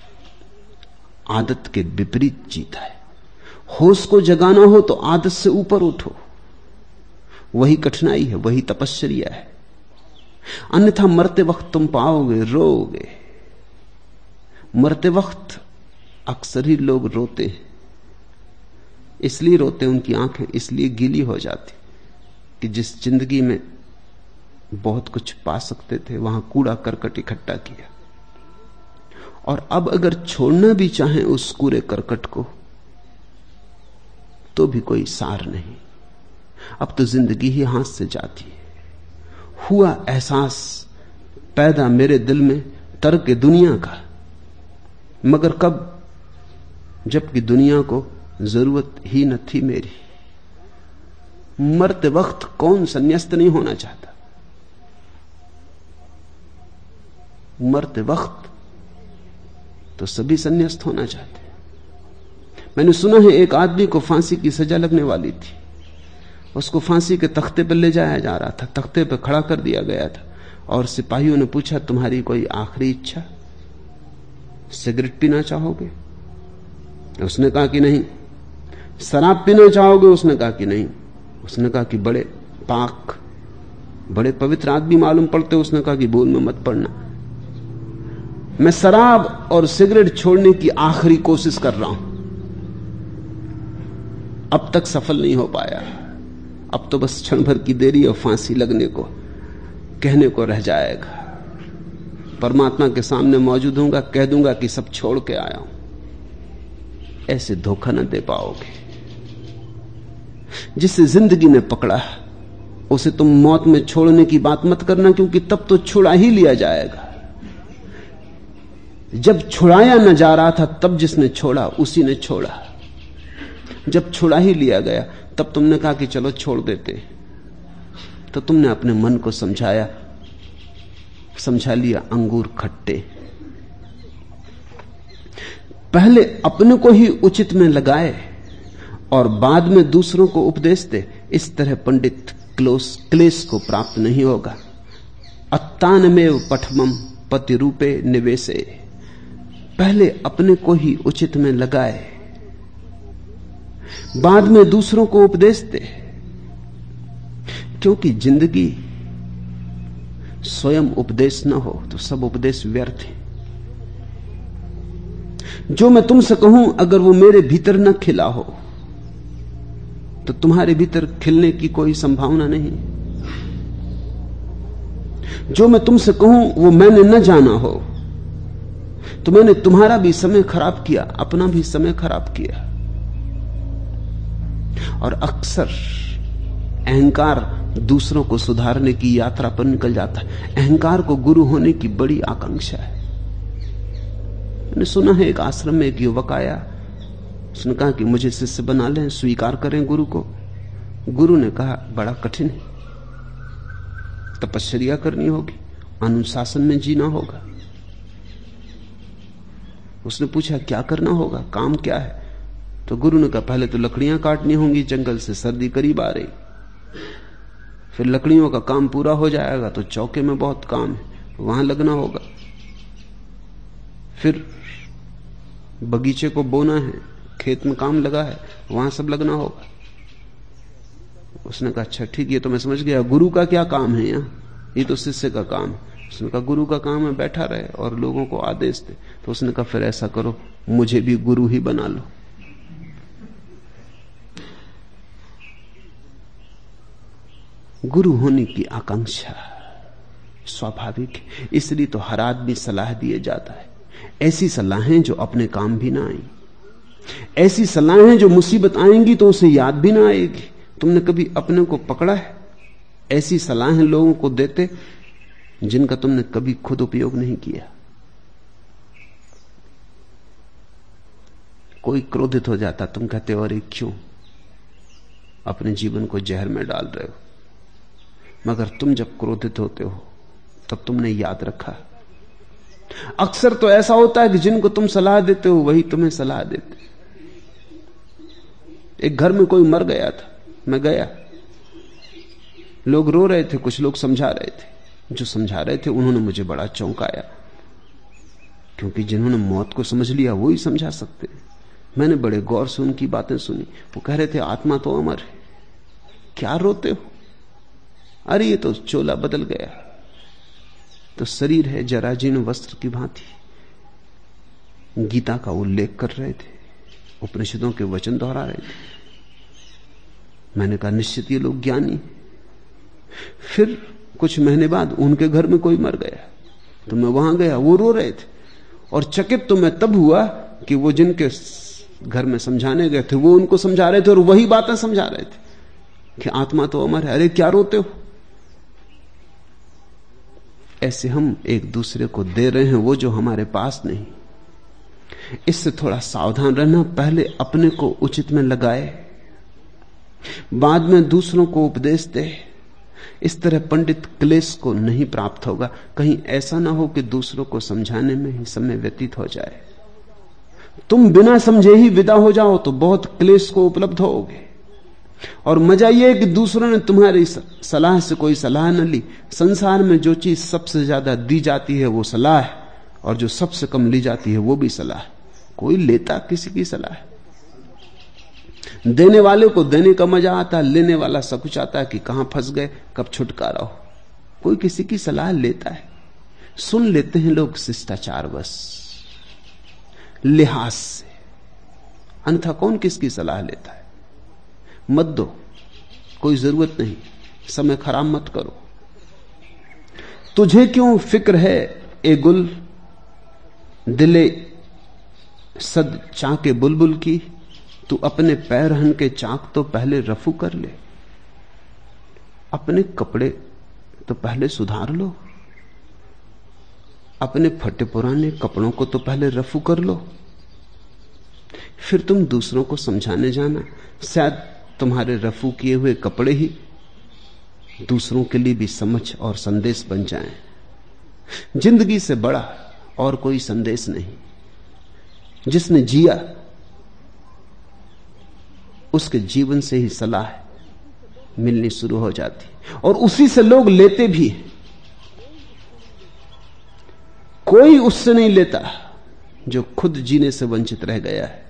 आदत के विपरीत जीता है। होश को जगाना हो तो आदत से ऊपर उठो, वही कठिनाई है, वही तपस्या है। अन्यथा मरते वक्त तुम पाओगे, रोओगे। मरते वक्त अक्सर ही लोग रोते हैं, इसलिए रोते, उनकी आंखें इसलिए गीली हो जाती कि जिस जिंदगी में बहुत कुछ पा सकते थे वहां कूड़ा करकट इकट्ठा किया, और अब अगर छोड़ना भी चाहें उस कूड़े करकट को तो भी कोई सार नहीं। अब तो जिंदगी ही हाथ से जाती है। हुआ एहसास पैदा मेरे दिल में तर्क दुनिया का, मगर कब, जबकि दुनिया को जरूरत ही न थी मेरी। मरते वक्त कौन संन्यास्त नहीं होना चाहता। मरते वक्त तो सभी संन्यास्त होना चाहते। मैंने सुना है एक आदमी को फांसी की सजा लगने वाली थी, उसको फांसी के तख्ते पर ले जाया जा रहा था, तख्ते पर खड़ा कर दिया गया था, और सिपाहियों ने पूछा तुम्हारी कोई आखिरी इच्छा, सिगरेट पीना चाहोगे? उसने कहा कि नहीं। शराब पीना चाहोगे? उसने कहा कि नहीं। उसने कहा कि बड़े पाक, बड़े पवित्र आदमी मालूम पड़ते। उसने कहा कि भूल में मत पड़ना, मैं शराब और सिगरेट छोड़ने की आखिरी कोशिश कर रहा हूं, अब तक सफल नहीं हो पाया। अब तो बस क्षण भर की देरी और फांसी लगने को, कहने को रह जाएगा। परमात्मा के सामने मौजूद होऊंगा, कह दूंगा कि सब छोड़ के आया हूं। ऐसे धोखा न दे पाओगे। जिसे जिंदगी ने पकड़ा उसे तुम मौत में छोड़ने की बात मत करना, क्योंकि तब तो छुड़ा ही लिया जाएगा। जब छुड़ाया न जा रहा था तब जिसने छोड़ा उसी ने छोड़ा। जब छुड़ा ही लिया गया तब तुमने कहा कि चलो छोड़ देते, तो तुमने अपने मन को समझा लिया अंगूर खट्टे। पहले अपने को ही उचित में लगाए और बाद में दूसरों को उपदेश दे, इस तरह पंडित क्लेश को प्राप्त नहीं होगा। अत्तानमेव पठमम पति रूपे निवेशे। पहले अपने को ही उचित में लगाए, बाद में दूसरों को उपदेश दे, क्योंकि जिंदगी स्वयं उपदेश न हो तो सब उपदेश व्यर्थ है। जो मैं तुमसे कहूं अगर वो मेरे भीतर न खिला हो तो तुम्हारे भीतर खिलने की कोई संभावना नहीं। जो मैं तुमसे कहूं वो मैंने न जाना हो तो मैंने तुम्हारा भी समय खराब किया, अपना भी समय खराब किया। और अक्सर अहंकार दूसरों को सुधारने की यात्रा पर निकल जाता है। अहंकार को गुरु होने की बड़ी आकांक्षा है। मैंने सुना है एक आश्रम में एक युवक आया, उसने कहा कि मुझे शिष्य बना लें, स्वीकार करें गुरु को। गुरु ने कहा बड़ा कठिन है, तपस्या करनी होगी, अनुशासन में जीना होगा। उसने पूछा क्या करना होगा, काम क्या है? तो गुरु ने कहा पहले तो लकड़ियां काटनी होंगी, जंगल से सर्दी करीब आ रही, फिर लकड़ियों का काम पूरा हो जाएगा तो चौके में बहुत काम है, वहां लगना होगा, फिर बगीचे को बोना है, खेत में काम लगा है, वहां सब लगना होगा। उसने कहा अच्छा ठीक, ये तो मैं समझ गया, गुरु का क्या काम है यहाँ, ये तो शिष्य का काम है। उसने कहा गुरु का काम है बैठा रहे और लोगों को आदेश दे। तो उसने कहा फिर ऐसा करो, मुझे भी गुरु ही बना लो। गुरु होने की आकांक्षा स्वाभाविक है, इसलिए तो हर आदमी सलाह दिए जाता है। ऐसी सलाहें जो अपने काम भी ना आई, ऐसी सलाहें जो मुसीबत आएंगी तो उसे याद भी ना आएगी। तुमने कभी अपने को पकड़ा है? ऐसी सलाहें लोगों को देते जिनका तुमने कभी खुद उपयोग नहीं किया। कोई क्रोधित हो जाता, तुम कहते हो अरे क्यों? अपने जीवन को जहर में डाल रहे हो। मगर तुम जब क्रोधित होते हो तब तुमने याद रखा। अक्सर तो ऐसा होता है कि जिनको तुम सलाह देते हो वही तुम्हें सलाह देते। एक घर में कोई मर गया था, मैं गया, लोग रो रहे थे, कुछ लोग समझा रहे थे। जो समझा रहे थे उन्होंने मुझे बड़ा चौंकाया, क्योंकि जिन्होंने मौत को समझ लिया वो ही समझा सकते। मैंने बड़े गौर से उनकी बातें सुनी। वो कह रहे थे आत्मा तो अमर है, क्या रोते हो? अरे ये तो चोला बदल गया, तो शरीर है जराजीर्ण वस्त्र की भांति। गीता का उल्लेख कर रहे थे, उपनिषदों के वचन दोहरा रहे थे। मैंने कहा निश्चित ये लोग ज्ञानी। फिर कुछ महीने बाद उनके घर में कोई मर गया, तो मैं वहां गया, वो रो रहे थे। और चकित तो मैं तब हुआ कि वो जिनके घर में समझाने गए थे वो उनको समझा रहे थे और वही बातें समझा रहे थे कि आत्मा तो अमर है। अरे क्या रोते हो? ऐसे हम एक दूसरे को दे रहे हैं वो जो हमारे पास नहीं। इससे थोड़ा सावधान रहना। पहले अपने को उचित में लगाए, बाद में दूसरों को उपदेश दे। इस तरह पंडित क्लेश को नहीं प्राप्त होगा। कहीं ऐसा ना हो कि दूसरों को समझाने में ही समय व्यतीत हो जाए। तुम बिना समझे ही विदा हो जाओ तो बहुत क्लेश को उपलब्ध होगे। और मजा यह है कि दूसरों ने तुम्हारी सलाह से कोई सलाह न ली। संसार में जो चीज सबसे ज्यादा दी जाती है वो सलाह है, और जो सबसे कम ली जाती है वो भी सलाह है। कोई लेता किसी की सलाह है? देने वाले को देने का मजा आता है, लेने वाला सब कुछ आता है कि कहां फंस गए, कब छुटकारा हो। कोई किसी की सलाह लेता है? सुन लेते हैं लोग शिष्टाचार बस, लिहाज से, अन्यथा कौन किसकी सलाह लेता है? मत दो, कोई जरूरत नहीं, समय खराब मत करो। तुझे क्यों फिक्र है ए गुल, दिले सद चाके बुलबुल की, तू अपने पैरहन के चाक तो पहले रफू कर ले। अपने कपड़े तो पहले सुधार लो, अपने फटे पुराने कपड़ों को तो पहले रफू कर लो, फिर तुम दूसरों को समझाने जाना। शायद तुम्हारे रफू किए हुए कपड़े ही दूसरों के लिए भी समझ और संदेश बन जाएं। जिंदगी से बड़ा और कोई संदेश नहीं। जिसने जिया उसके जीवन से ही सलाह मिलनी शुरू हो जाती, और उसी से लोग लेते भी हैं। कोई उससे नहीं लेता जो खुद जीने से वंचित रह गया है।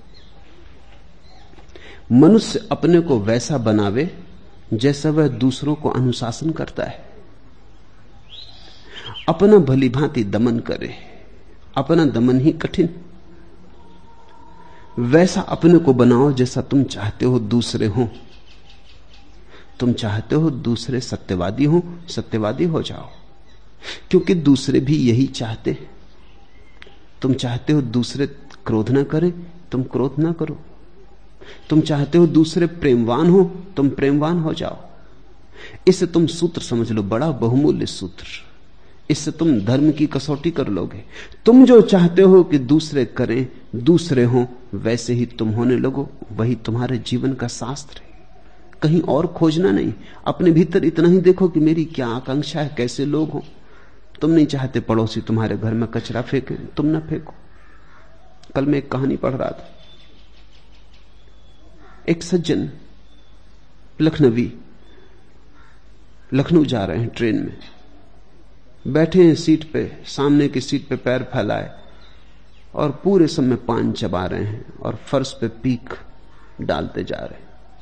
मनुष्य अपने को वैसा बनावे जैसा वह दूसरों को अनुशासन करता है। अपना भली भांति दमन करे, अपना दमन ही कठिन। वैसा अपने को बनाओ जैसा तुम चाहते हो दूसरे हो। तुम चाहते हो दूसरे सत्यवादी हो, सत्यवादी हो जाओ, क्योंकि दूसरे भी यही चाहते हैं। तुम चाहते हो दूसरे क्रोध ना करें, तुम क्रोध ना करो। तुम चाहते हो दूसरे प्रेमवान हो, तुम प्रेमवान हो जाओ। इसे तुम सूत्र समझ लो, बड़ा बहुमूल्य सूत्र। इससे तुम धर्म की कसौटी कर लोगे। तुम जो चाहते हो कि दूसरे करें, दूसरे हों, वैसे ही तुम होने लगो। वही तुम्हारे जीवन का शास्त्र है। कहीं और खोजना नहीं। अपने भीतर इतना ही देखो कि मेरी क्या आकांक्षा है, कैसे लोग हों। तुम नहीं चाहते पड़ोसी तुम्हारे घर में कचरा फेंके, तुम ना फेंको। कल मैं एक कहानी पढ़ रहा था। एक सज्जन लखनवी लखनऊ जा रहे हैं, ट्रेन में बैठे हैं सीट पे, सामने की सीट पे पैर फैलाए और पूरे समय पान चबा रहे हैं और फर्श पे पीक डालते जा रहे हैं।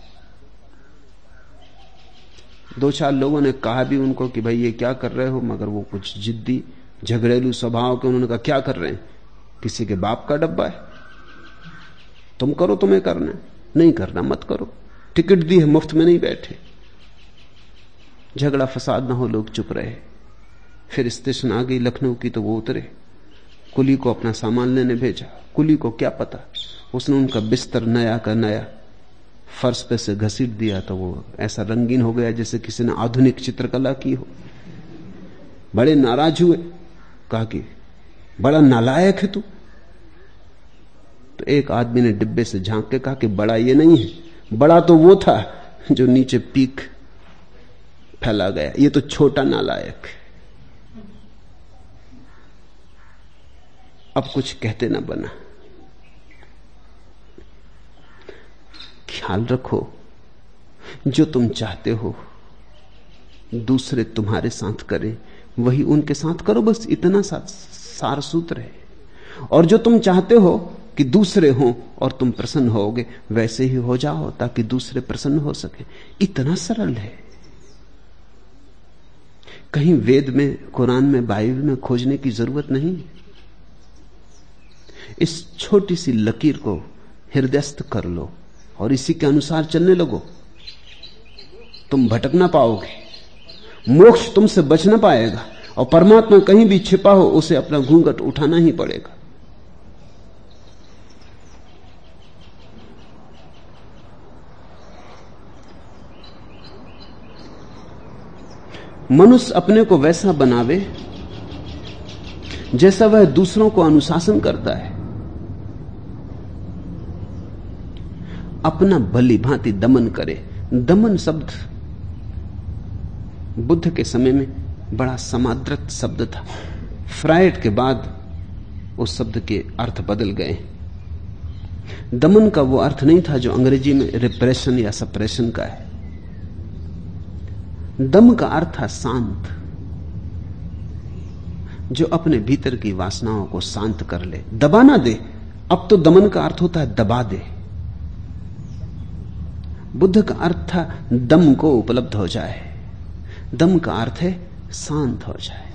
दो चार लोगों ने कहा भी उनको कि भाई ये क्या कर रहे हो, मगर वो कुछ जिद्दी झगड़ेलू स्वभाव के। उन्होंने कहा क्या कर रहे हैं, किसी के बाप का डब्बा है, तुम करो, तुम्हें करना है, नहीं करना मत करो, टिकट दी है, मुफ्त में नहीं बैठे। झगड़ा फसाद ना हो, लोग चुप रहे। फिर स्टेशन आ गई लखनऊ की, तो वो उतरे, कुली को अपना सामान लेने भेजा। कुली को क्या पता, उसने उनका बिस्तर नया का नया फर्श पे से घसीट दिया, तो वो ऐसा रंगीन हो गया जैसे किसी ने आधुनिक चित्रकला की हो। बड़े नाराज हुए, कहा कि बड़ा नालायक है तू। तो एक आदमी ने डिब्बे से झांक के कहा कि बड़ा ये नहीं है, बड़ा तो वो था जो नीचे पीक फैला गया, ये तो छोटा नालायक। अब कुछ कहते ना बना। ख्याल रखो, जो तुम चाहते हो दूसरे तुम्हारे साथ करें, वही उनके साथ करो। बस इतना सार सूत्र है। और जो तुम चाहते हो कि दूसरे हों और तुम प्रसन्न होगे, वैसे ही हो जाओ ताकि दूसरे प्रसन्न हो सके। इतना सरल है। कहीं वेद में, कुरान में, बाइबल में खोजने की जरूरत नहीं। इस छोटी सी लकीर को हृदयस्थ कर लो और इसी के अनुसार चलने लगो। तुम भटक ना पाओगे, मोक्ष तुमसे बच ना पाएगा, और परमात्मा कहीं भी छिपा हो उसे अपना घूंघट उठाना ही पड़ेगा। मनुष्य अपने को वैसा बनावे जैसा वह दूसरों को अनुशासन करता है। अपना भली भांति दमन करे। दमन शब्द बुद्ध के समय में बड़ा समादृत शब्द था। फ्रायड के बाद उस शब्द के अर्थ बदल गए। दमन का वो अर्थ नहीं था जो अंग्रेजी में रिप्रेशन या सप्रेशन का है। दम का अर्थ था शांत, जो अपने भीतर की वासनाओं को शांत कर ले, दबा ना दे। अब तो दमन का अर्थ होता है दबा दे। बुद्ध का अर्थ था दम को उपलब्ध हो जाए। दम का अर्थ है शांत हो जाए।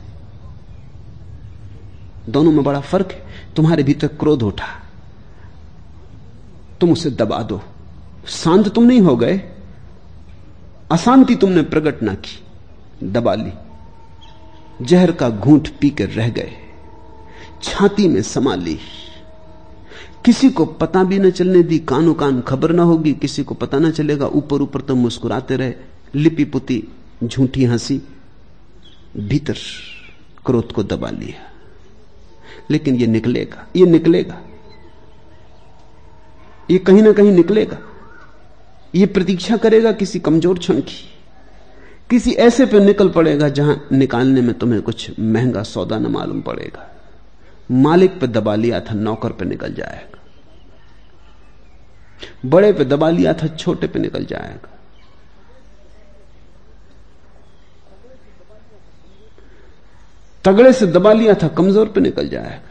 दोनों में बड़ा फर्क है। तुम्हारे भीतर क्रोध उठा, तुम उसे दबा दो, शांत तुम नहीं हो गए, अशांति तुमने प्रकट ना की, दबा ली। जहर का घूंट पीकर रह गए, छाती में समा ली, किसी को पता भी न चलने दी, कानो कान खबर ना होगी, किसी को पता ना चलेगा। ऊपर ऊपर तो मुस्कुराते रहे, लिपि पुती झूठी हंसी, भीतर क्रोध को दबा लिया। लेकिन ये निकलेगा, ये निकलेगा, ये कहीं ना कहीं निकलेगा। ये प्रतीक्षा करेगा किसी कमजोर क्षण की, किसी ऐसे पे निकल पड़ेगा जहां निकालने में तुम्हें कुछ महंगा सौदा न मालूम पड़ेगा। मालिक पे दबा लिया था, नौकर पे निकल जाएगा। बड़े पे दबा लिया था, छोटे पे निकल जाएगा। तगड़े से दबा लिया था, कमजोर पे निकल जाएगा।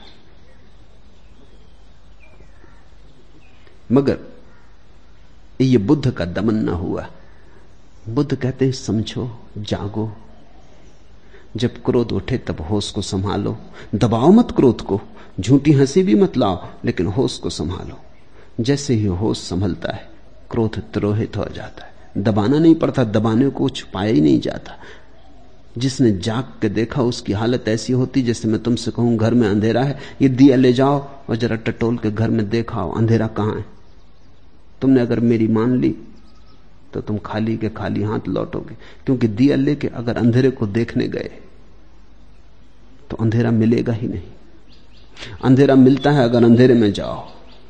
मगर ये बुद्ध का दमन ना हुआ। बुद्ध कहते हैं समझो, जागो। जब क्रोध उठे तब होश को संभालो, दबाओ मत क्रोध को, झूठी हंसी भी मत लाओ, लेकिन होश को संभालो। जैसे ही होश संभलता है, क्रोध तिरोहित हो जाता है। दबाना नहीं पड़ता, दबाने को छुपाया ही नहीं जाता। जिसने जाग के देखा उसकी हालत ऐसी होती जैसे मैं तुमसे कहूं घर में अंधेरा है, ये दिया ले जाओ और जरा टटोल के घर में देखाओ अंधेरा कहां है। तुमने अगर मेरी मान ली तो तुम खाली के खाली हाथ लौटोगे, क्योंकि दिया लेके अगर अंधेरे को देखने गए तो अंधेरा मिलेगा ही नहीं। अंधेरा मिलता है अगर अंधेरे में जाओ।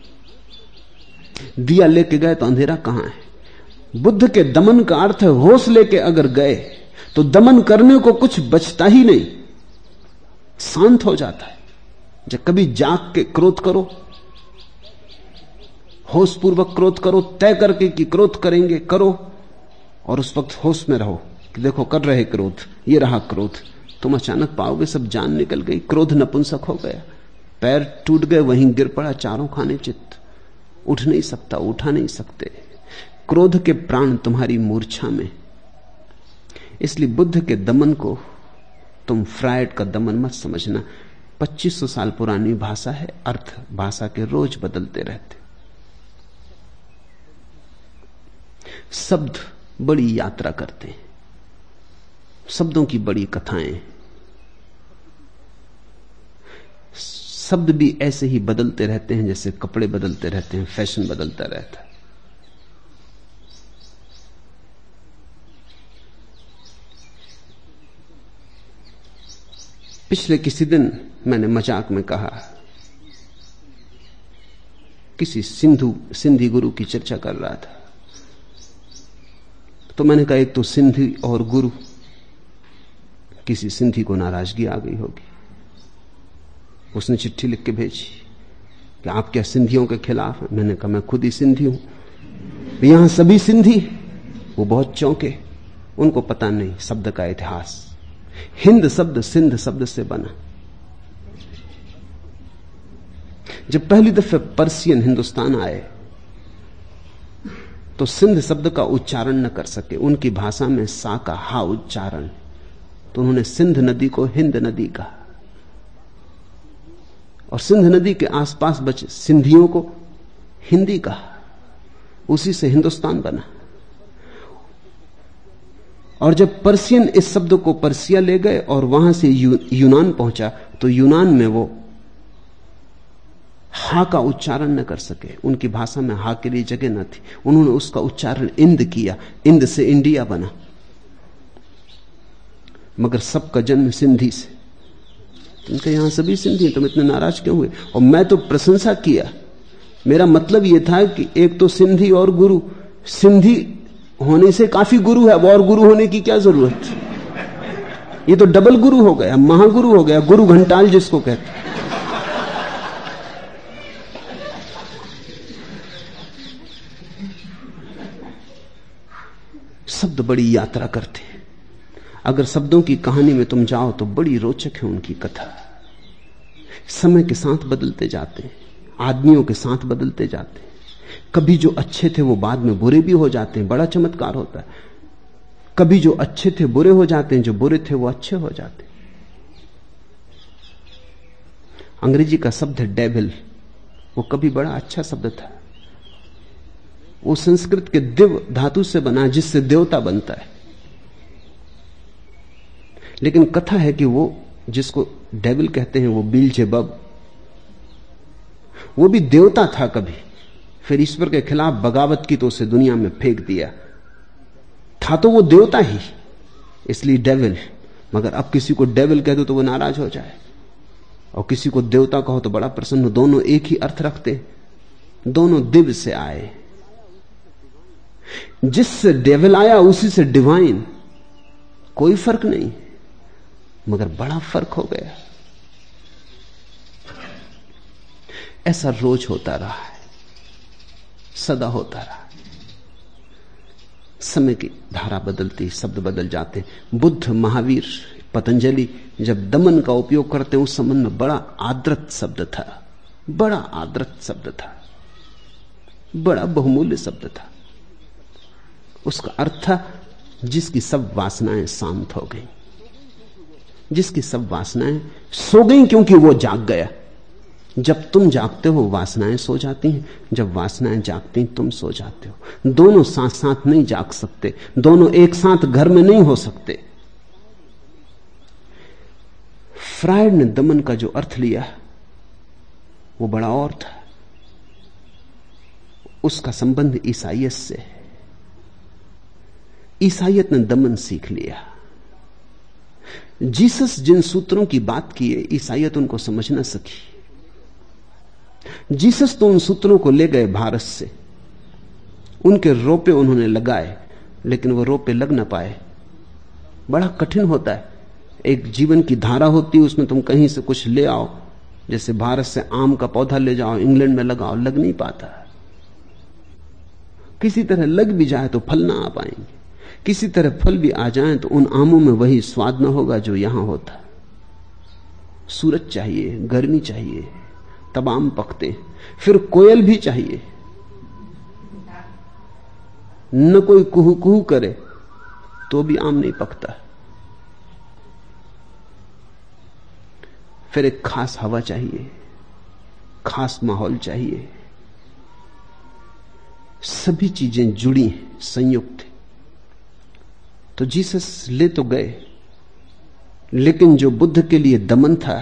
दिया लेके गए तो अंधेरा कहां है। बुद्ध के दमन का अर्थ है होश लेके अगर गए तो दमन करने को कुछ बचता ही नहीं, शांत हो जाता है। जब कभी जाग के क्रोध करो, होश पूर्वक क्रोध करो, तय करके कि क्रोध करेंगे, करो, और उस वक्त होश में रहो कि देखो कर रहे क्रोध, ये रहा क्रोध। तुम अचानक पाओगे सब जान निकल गई, क्रोध नपुंसक हो गया, पैर टूट गए, वहीं गिर पड़ा चारों खाने चित्त, उठ नहीं सकता, उठा नहीं सकते। क्रोध के प्राण तुम्हारी मूर्छा में। इसलिए बुद्ध के दमन को तुम फ्रायड का दमन मत समझना। 2500 साल पुरानी भाषा है, अर्थ भाषा के रोज बदलते रहते। शब्द बड़ी यात्रा करते हैं, शब्दों की बड़ी कथाएं। शब्द भी ऐसे ही बदलते रहते हैं जैसे कपड़े बदलते रहते हैं, फैशन बदलता रहता है। पिछले किसी दिन मैंने मजाक में कहा, किसी सिंधी गुरु की चर्चा कर रहा था, तो मैंने कहा एक तो सिंधी और गुरु, किसी सिंधी को नाराजगी आ गई होगी, उसने चिट्ठी लिख के भेजी कि आप क्या सिंधियों के खिलाफ हैं? मैंने कहा मैं खुद ही सिंधी हूं, यहां सभी सिंधी। वो बहुत चौंके, उनको पता नहीं शब्द का इतिहास। हिंद शब्द सिंध शब्द से बना। जब पहली दफे पर्शियन हिंदुस्तान आए तो सिंध शब्द का उच्चारण न कर सके, उनकी भाषा में सा का हा उच्चारण, तो उन्होंने सिंध नदी को हिंद नदी कहा और सिंध नदी के आसपास बचे सिंधियों को हिंदी कहा। उसी से हिंदुस्तान बना। और जब पर्शियन इस शब्द को पर्सिया ले गए और वहां से यूनान पहुंचा, तो यूनान में वो हा का उच्चारण न कर सके, उनकी भाषा में हा के लिए जगह न थी, उन्होंने उसका उच्चारण इंद किया, इंद से इंडिया बना। मगर सबका जन्म सिंधी से। उनके यहां सभी सिंधी हैं, तुम इतने नाराज क्यों हुए? और मैं तो प्रशंसा किया, मेरा मतलब यह था कि एक तो सिंधी और गुरु, सिंधी होने से काफी गुरु है, और गुरु होने की क्या जरूरत? ये तो डबल गुरु हो गया, महागुरु हो गया, गुरु घंटाल जिसको कहते। शब्द बड़ी यात्रा करते हैं। अगर शब्दों की कहानी में तुम जाओ तो बड़ी रोचक है उनकी कथा। समय के साथ बदलते जाते हैं, आदमियों के साथ बदलते जाते हैं। कभी जो अच्छे थे वो बाद में बुरे भी हो जाते हैं, बड़ा चमत्कार होता है। कभी जो अच्छे थे बुरे हो जाते हैं, जो बुरे थे वो अच्छे हो जाते हैं। अंग्रेजी का शब्द है डेविल, वो कभी बड़ा अच्छा शब्द था। वो संस्कृत के दिव धातु से बना, जिससे देवता बनता है। लेकिन कथा है कि वो जिसको डेविल कहते हैं वो बेल्जेबब, वो भी देवता था कभी, फिर ईश्वर के खिलाफ बगावत की तो उसे दुनिया में फेंक दिया। था तो वो देवता ही, इसलिए डेविल। मगर अब किसी को डेविल कह दो तो वो नाराज हो जाए, और किसी को देवता कहो तो बड़ा प्रसन्न। दोनों एक ही अर्थ रखते, दोनों दिव्य से आए। जिससे डेविल आया उसी से डिवाइन, कोई फर्क नहीं, मगर बड़ा फर्क हो गया। ऐसा रोज होता रहा है, सदा होता रहा। समय की धारा बदलती, शब्द बदल जाते। बुद्ध, महावीर, पतंजलि जब दमन का उपयोग करते हैं, उस संबंध में बड़ा आदृत शब्द था, बड़ा आदृत शब्द था, बड़ा बहुमूल्य शब्द था। उसका अर्थ था जिसकी सब वासनाएं शांत हो गई, जिसकी सब वासनाएं सो गई, क्योंकि वो जाग गया। जब तुम जागते हो वासनाएं सो जाती हैं, जब वासनाएं जागती तुम सो जाते हो। दोनों साथ साथ नहीं जाग सकते, दोनों एक साथ घर में नहीं हो सकते। फ्रायड ने दमन का जो अर्थ लिया वो बड़ा और था। उसका संबंध ईसाइयत से है। ईसाइयत ने दमन सीख लिया। जीसस जिन सूत्रों की बात की है, ईसाइयत उनको समझ न सकी। जीसस तो उन सूत्रों को ले गए भारत से, उनके रोपे उन्होंने लगाए, लेकिन वो रोपे लग न पाए। बड़ा कठिन होता है। एक जीवन की धारा होती है, उसमें तुम कहीं से कुछ ले आओ, जैसे भारत से आम का पौधा ले जाओ, इंग्लैंड में लगाओ, लग नहीं पाता। किसी तरह लग भी जाए तो फल ना आ पाएंगे, किसी तरह फल भी आ जाए तो उन आमों में वही स्वाद न होगा जो यहां होता। सूरज चाहिए, गर्मी चाहिए, तब आम पकते। फिर कोयल भी चाहिए, न कोई कुहू कुहू करे तो भी आम नहीं पकता। फिर एक खास हवा चाहिए, खास माहौल चाहिए। सभी चीजें जुड़ी हैं, संयुक्त। तो जीसस ले तो गए, लेकिन जो बुद्ध के लिए दमन था,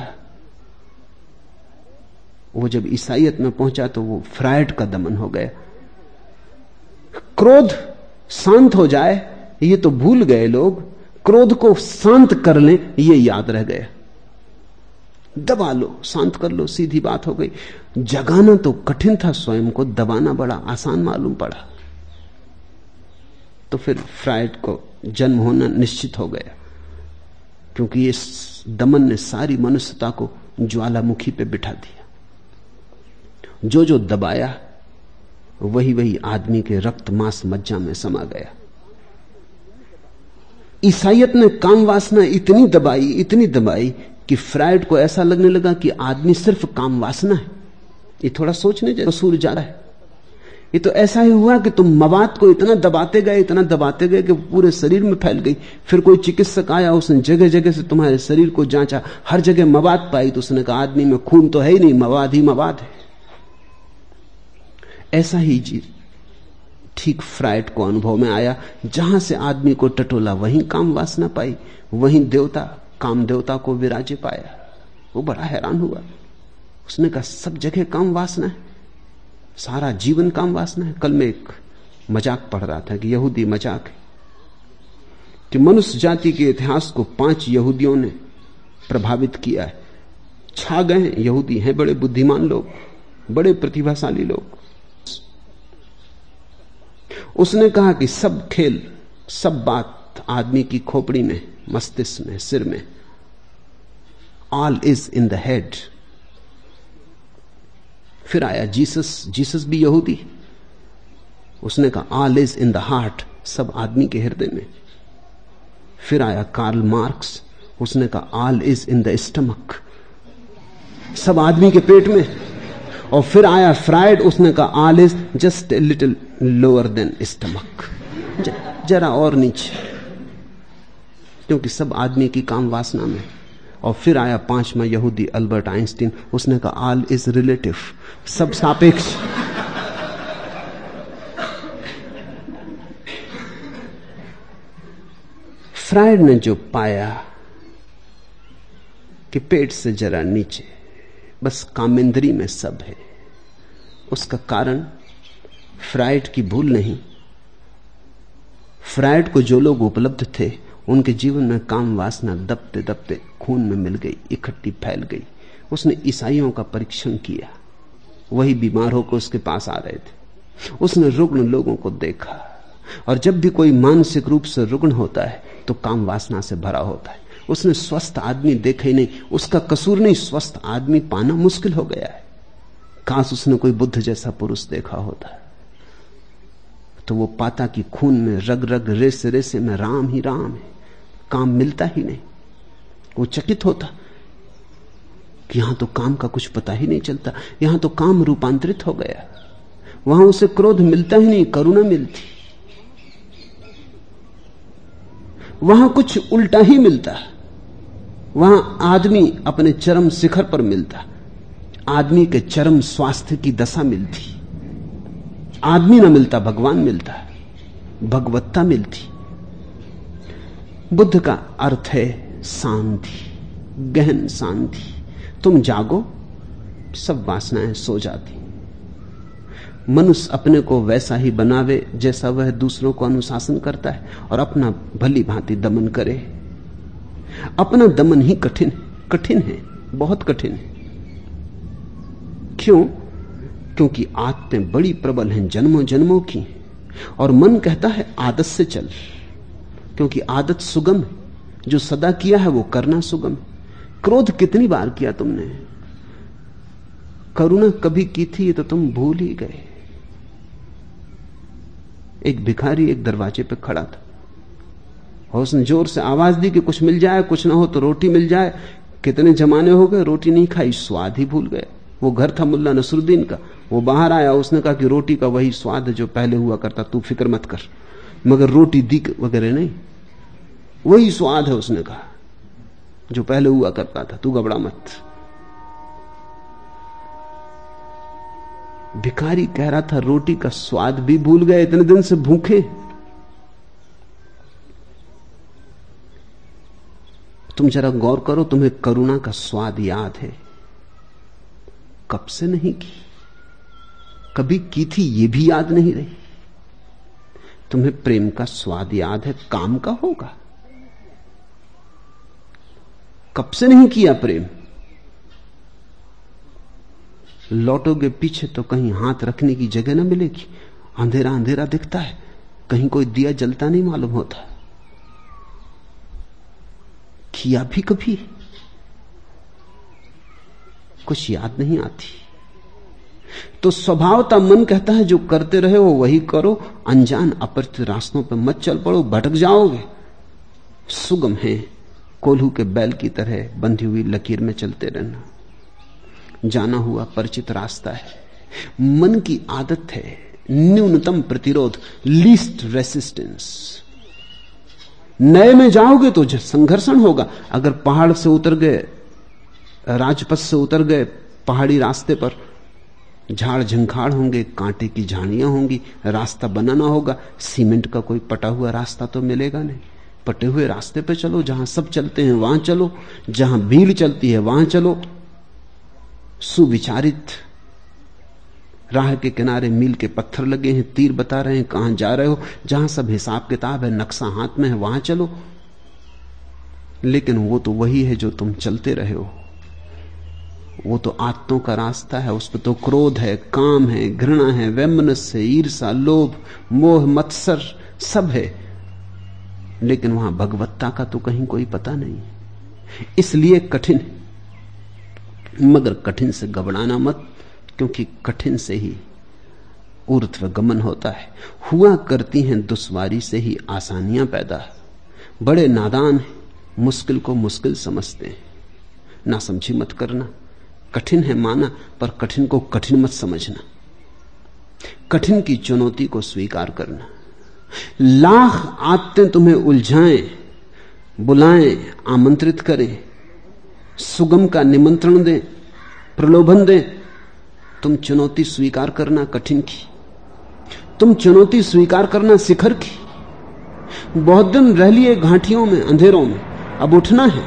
वो जब ईसाइयत में पहुंचा तो वो फ्रायड का दमन हो गया। क्रोध शांत हो जाए ये तो भूल गए लोग, क्रोध को शांत कर लें ये याद रह गया। दबा लो, शांत कर लो, सीधी बात हो गई। जगाना तो कठिन था, स्वयं को दबाना बड़ा आसान मालूम पड़ा। तो फिर फ्रायड को जन्म होना निश्चित हो गया, क्योंकि ये दमन ने सारी मनुष्यता को ज्वालामुखी पे बिठा दिया। जो जो दबाया वही वही आदमी के रक्त मांस मज्जा में समा गया। ईसाइयत ने काम वासना इतनी दबाई कि फ्रायड को ऐसा लगने लगा कि आदमी सिर्फ काम वासना है। ये थोड़ा सोचने जैसा कसूर जा रहा है। ये तो ऐसा ही हुआ कि तुम मवाद को इतना दबाते गए कि पूरे शरीर में फैल गई। फिर कोई चिकित्सक आया, उसने जगह जगह से तुम्हारे शरीर को जांचा, हर जगह मवाद पाई, तो उसने कहा आदमी में खून तो है ही नहीं, मवाद ही मवाद है। ऐसा ही ठीक फ्रायड को अनुभव में आया। जहां से आदमी को टटोला वहीं काम वासना पाई, वहीं देवता काम देवता को विराजे पाया। वो बड़ा हैरान हुआ। उसने कहा सब जगह काम वासना है, सारा जीवन काम वासना है। कल मैं एक मजाक पढ़ रहा था कि यहूदी मजाक है कि मनुष्य जाति के इतिहास को 5 यहूदियों ने प्रभावित किया है, छा गए हैं। यहूदी हैं बड़े बुद्धिमान लोग, बड़े प्रतिभाशाली लोग। उसने कहा कि सब खेल, सब बात आदमी की खोपड़ी में, मस्तिष्क में, सिर में। All is in the head. फिर आया जीसस भी यहूदी, उसने कहा all is in the heart, सब आदमी के हृदय में। फिर आया कार्ल मार्क्स, उसने कहा all is in the stomach, सब आदमी के पेट में। और फिर आया फ्रायड, उसने कहा all is just a little lower than stomach, जरा और नीचे, क्योंकि सब आदमी की काम वासना में। और फिर आया 5वां यहूदी अल्बर्ट आइंस्टीन, उसने कहा ऑल इज रिलेटिव, सब सापेक्ष। फ्रायड ने जो पाया कि पेट से जरा नीचे बस कामेंद्री में सब है, उसका कारण फ्रायड की भूल नहीं। फ्रायड को जो लोग उपलब्ध थे उनके जीवन में काम वासना दबते दबते खून में मिल गई, इकट्ठी फैल गई। उसने ईसाइयों का परीक्षण किया, वही बीमार होकर उसके पास आ रहे थे। उसने रुग्ण लोगों को देखा, और जब भी कोई मानसिक रूप से रुग्ण होता है तो काम वासना से भरा होता है। उसने स्वस्थ आदमी देखे ही नहीं। उसका कसूर नहीं, स्वस्थ आदमी पाना मुश्किल हो गया है। काश उसने कोई बुद्ध जैसा पुरुष देखा होता तो वो पाता कि खून में, रग रग, रेसे रेसे में राम ही राम है, काम मिलता ही नहीं। वो चकित होता कि यहां तो काम का कुछ पता ही नहीं चलता, यहां तो काम रूपांतरित हो गया। वहां उसे क्रोध मिलता ही नहीं, करुणा मिलती। वहां कुछ उल्टा ही मिलता। वहां आदमी अपने चरम शिखर पर मिलता, आदमी के चरम स्वास्थ्य की दशा मिलती। आदमी ना मिलता, भगवान मिलता, भगवत्ता मिलती। बुद्ध का अर्थ है शांति, गहन शांति। तुम जागो, सब वासनाएं सो जाती। मनुष्य अपने को वैसा ही बनावे जैसा वह दूसरों को अनुशासन करता है, और अपना भली भांति दमन करे। अपना दमन ही कठिन है, बहुत कठिन है। क्यों? क्योंकि आदतें बड़ी प्रबल हैं, जन्मों जन्मों की, और मन कहता है आदत से चल, क्योंकि आदत सुगम है। जो सदा किया है वो करना सुगम है। क्रोध कितनी बार किया तुमने, करुणा कभी की थी तो तुम भूल ही गए। एक भिखारी एक दरवाजे पे खड़ा था, और उसने जोर से आवाज दी कि कुछ मिल जाए, कुछ ना हो तो रोटी मिल जाए। कितने जमाने हो गए रोटी नहीं खाई, स्वाद ही भूल गए। वो घर था मुल्ला नसरुद्दीन का। वो बाहर आया, उसने कहा कि रोटी का वही स्वाद है जो पहले हुआ करता, तू फिक्र मत कर, मगर रोटी दी वगैरह नहीं, वही स्वाद है, उसने कहा, जो पहले हुआ करता था, तू घबरा मत। भिखारी कह रहा था रोटी का स्वाद भी भूल गए, इतने दिन से भूखे। तुम जरा गौर करो, तुम्हें करुणा का स्वाद याद है? कब से नहीं की, कभी की थी ये भी याद नहीं रही। तुम्हें प्रेम का स्वाद याद है? काम का होगा। कब से नहीं किया प्रेम? लौटोगे पीछे तो कहीं हाथ रखने की जगह ना मिलेगी, अंधेरा अंधेरा दिखता है। कहीं कोई दिया जलता नहीं मालूम होता। किया भी कभी कुछ याद नहीं आती। तो स्वभावता मन कहता है जो करते रहे हो वही करो, अनजान अपरिचित रास्तों पर मत चल पड़ो, भटक जाओगे। सुगम है कोल्हू के बैल की तरह बंधी हुई लकीर में चलते रहना, जाना हुआ परिचित रास्ता है। मन की आदत है न्यूनतम प्रतिरोध, लीस्ट रेसिस्टेंस। नए में जाओगे तो संघर्षण होगा। अगर पहाड़ से उतर गए, राजपथ से उतर गए, पहाड़ी रास्ते पर झाड़ झंखाड़ होंगे, कांटे की झाड़ियां होंगी, रास्ता बनाना होगा। सीमेंट का कोई पटा हुआ रास्ता तो मिलेगा नहीं। पटे हुए रास्ते पे चलो, जहां सब चलते हैं वहां चलो, जहां भीड़ चलती है वहां चलो। सुविचारित राह के किनारे मील के पत्थर लगे हैं, तीर बता रहे हैं कहां जा रहे हो। जहां सब हिसाब किताब है, नक्शा हाथ में है, वहां चलो। लेकिन वो तो वही है जो तुम चलते रहे हो। वो तो आत्तों का रास्ता है, उस पर तो क्रोध है, काम है, घृणा है, वैमनस्य, ईर्षा, लोभ, मोह, मत्सर सब है। लेकिन वहां भगवत्ता का तो कहीं कोई पता नहीं। इसलिए कठिन है, मगर कठिन से घबराना मत, क्योंकि कठिन से ही ऊर्ध्व गमन होता है। हुआ करती हैं दुश्वारी से ही आसानियां पैदा। बड़े नादान हैं, मुश्किल को मुश्किल समझते हैं। ना समझी मत करना। कठिन है माना, पर कठिन को कठिन मत समझना। कठिन की चुनौती को स्वीकार करना। लाख आदतें तुम्हें उलझाएं, बुलाएं, आमंत्रित करें, सुगम का निमंत्रण दें, प्रलोभन दें, तुम चुनौती स्वीकार करना कठिन की। तुम चुनौती स्वीकार करना शिखर की। बहुत दिन रह लिए घाटियों में, अंधेरों में, अब उठना है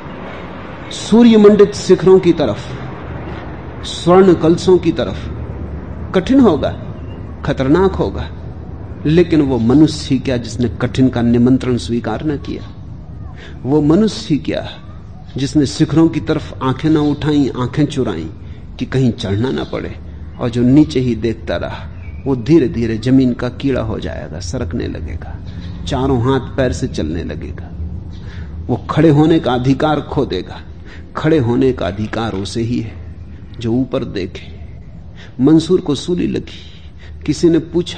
सूर्य मंडित शिखरों की तरफ, स्वर्ण कलशों की तरफ। कठिन होगा, खतरनाक होगा, लेकिन वो मनुष्य ही क्या जिसने कठिन का निमंत्रण स्वीकार न किया। वो मनुष्य ही क्या जिसने शिखरों की तरफ आंखें ना उठाई, आंखें चुराई कि कहीं चढ़ना ना पड़े, और जो नीचे ही देखता रहा वो धीरे धीरे जमीन का कीड़ा हो जाएगा, सरकने लगेगा, चारों हाथ पैर से चलने लगेगा। वो खड़े होने का अधिकार खो देगा। खड़े होने का अधिकार उसे ही है जो ऊपर देखे। मंसूर को सूली लगी। किसी ने पूछा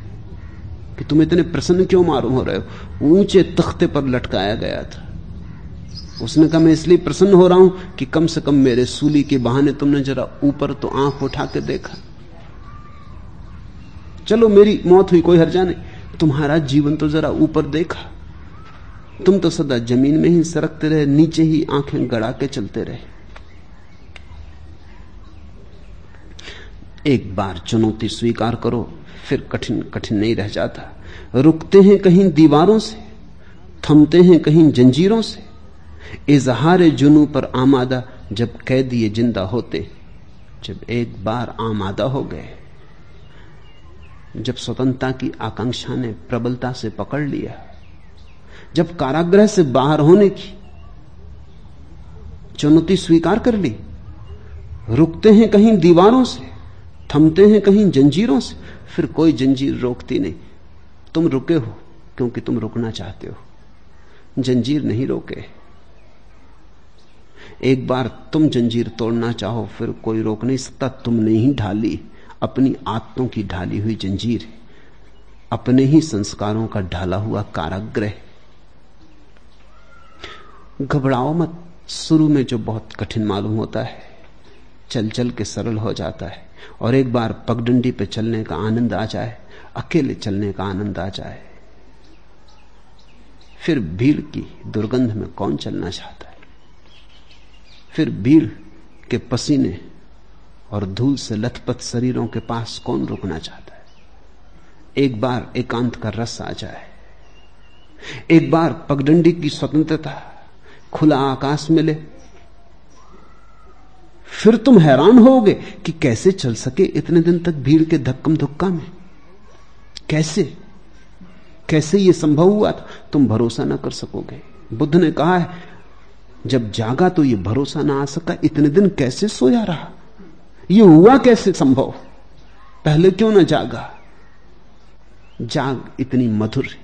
कि तुम इतने प्रसन्न क्यों मालूम हो रहे हो? ऊंचे तख्ते पर लटकाया गया था। उसने कहा मैं इसलिए प्रसन्न हो रहा हूं कि कम से कम मेरे सूली के बहाने तुमने जरा ऊपर तो आंख उठा के देखा। चलो मेरी मौत हुई, कोई हर्जा नहीं, तुम्हारा जीवन तो जरा ऊपर देखा। तुम तो सदा जमीन में ही सरकते रहे, नीचे ही आंखें गड़ा के चलते रहे। एक बार चुनौती स्वीकार करो, फिर कठिन कठिन नहीं रह जाता। रुकते हैं कहीं दीवारों से, थमते हैं कहीं जंजीरों से। इजहार जुनू पर आमादा जब कैदी जिंदा होते। जब एक बार आमादा हो गए, जब स्वतंत्रता की आकांक्षा ने प्रबलता से पकड़ लिया, जब कारागृह से बाहर होने की चुनौती स्वीकार कर ली, रुकते हैं कहीं दीवारों से, थमते हैं कहीं जंजीरों से, फिर कोई जंजीर रोकती नहीं। तुम रुके हो क्योंकि तुम रुकना चाहते हो, जंजीर नहीं रोके। एक बार तुम जंजीर तोड़ना चाहो, फिर कोई रोक नहीं सकता। तुमने ही ढाली, अपनी आत्तों की ढाली हुई जंजीर, अपने ही संस्कारों का ढाला हुआ कारागृह। घबराओ मत। शुरू में जो बहुत कठिन मालूम होता है, चल चल के सरल हो जाता है। और एक बार पगडंडी पे चलने का आनंद आ जाए, अकेले चलने का आनंद आ जाए, फिर भीड़ की दुर्गंध में कौन चलना चाहता है? फिर भीड़ के पसीने और धूल से लथपथ शरीरों के पास कौन रुकना चाहता है? एक बार एकांत का रस आ जाए, एक बार पगडंडी की स्वतंत्रता, खुला आकाश मिले, फिर तुम हैरान होगे कि कैसे चल सके इतने दिन तक भीड़ के धक्कम धुक्का में। कैसे कैसे ये संभव हुआ था? तुम भरोसा ना कर सकोगे। बुद्ध ने कहा है, जब जागा तो ये भरोसा ना आ सका, इतने दिन कैसे सोया रहा, ये हुआ कैसे संभव, पहले क्यों ना जागा? जाग इतनी मधुर है।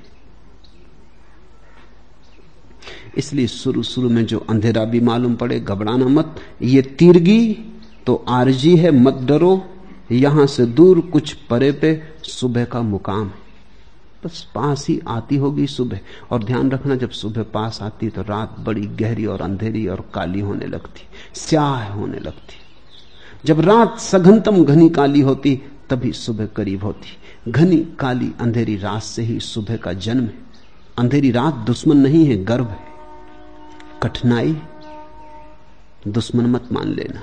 इसलिए शुरू शुरू में जो अंधेरा भी मालूम पड़े घबराना मत। ये तीरगी तो आरजी है, मत डरो। यहां से दूर कुछ परे पे सुबह का मुकाम है। बस पास ही आती होगी सुबह। और ध्यान रखना, जब सुबह पास आती तो रात बड़ी गहरी और अंधेरी और काली होने लगती, स्याह होने लगती। जब रात सघनतम घनी काली होती तभी सुबह करीब होती। घनी काली अंधेरी रात से ही सुबह का जन्म है। अंधेरी रात दुश्मन नहीं है, गर्व है। कठिनाई दुश्मन मत मान लेना।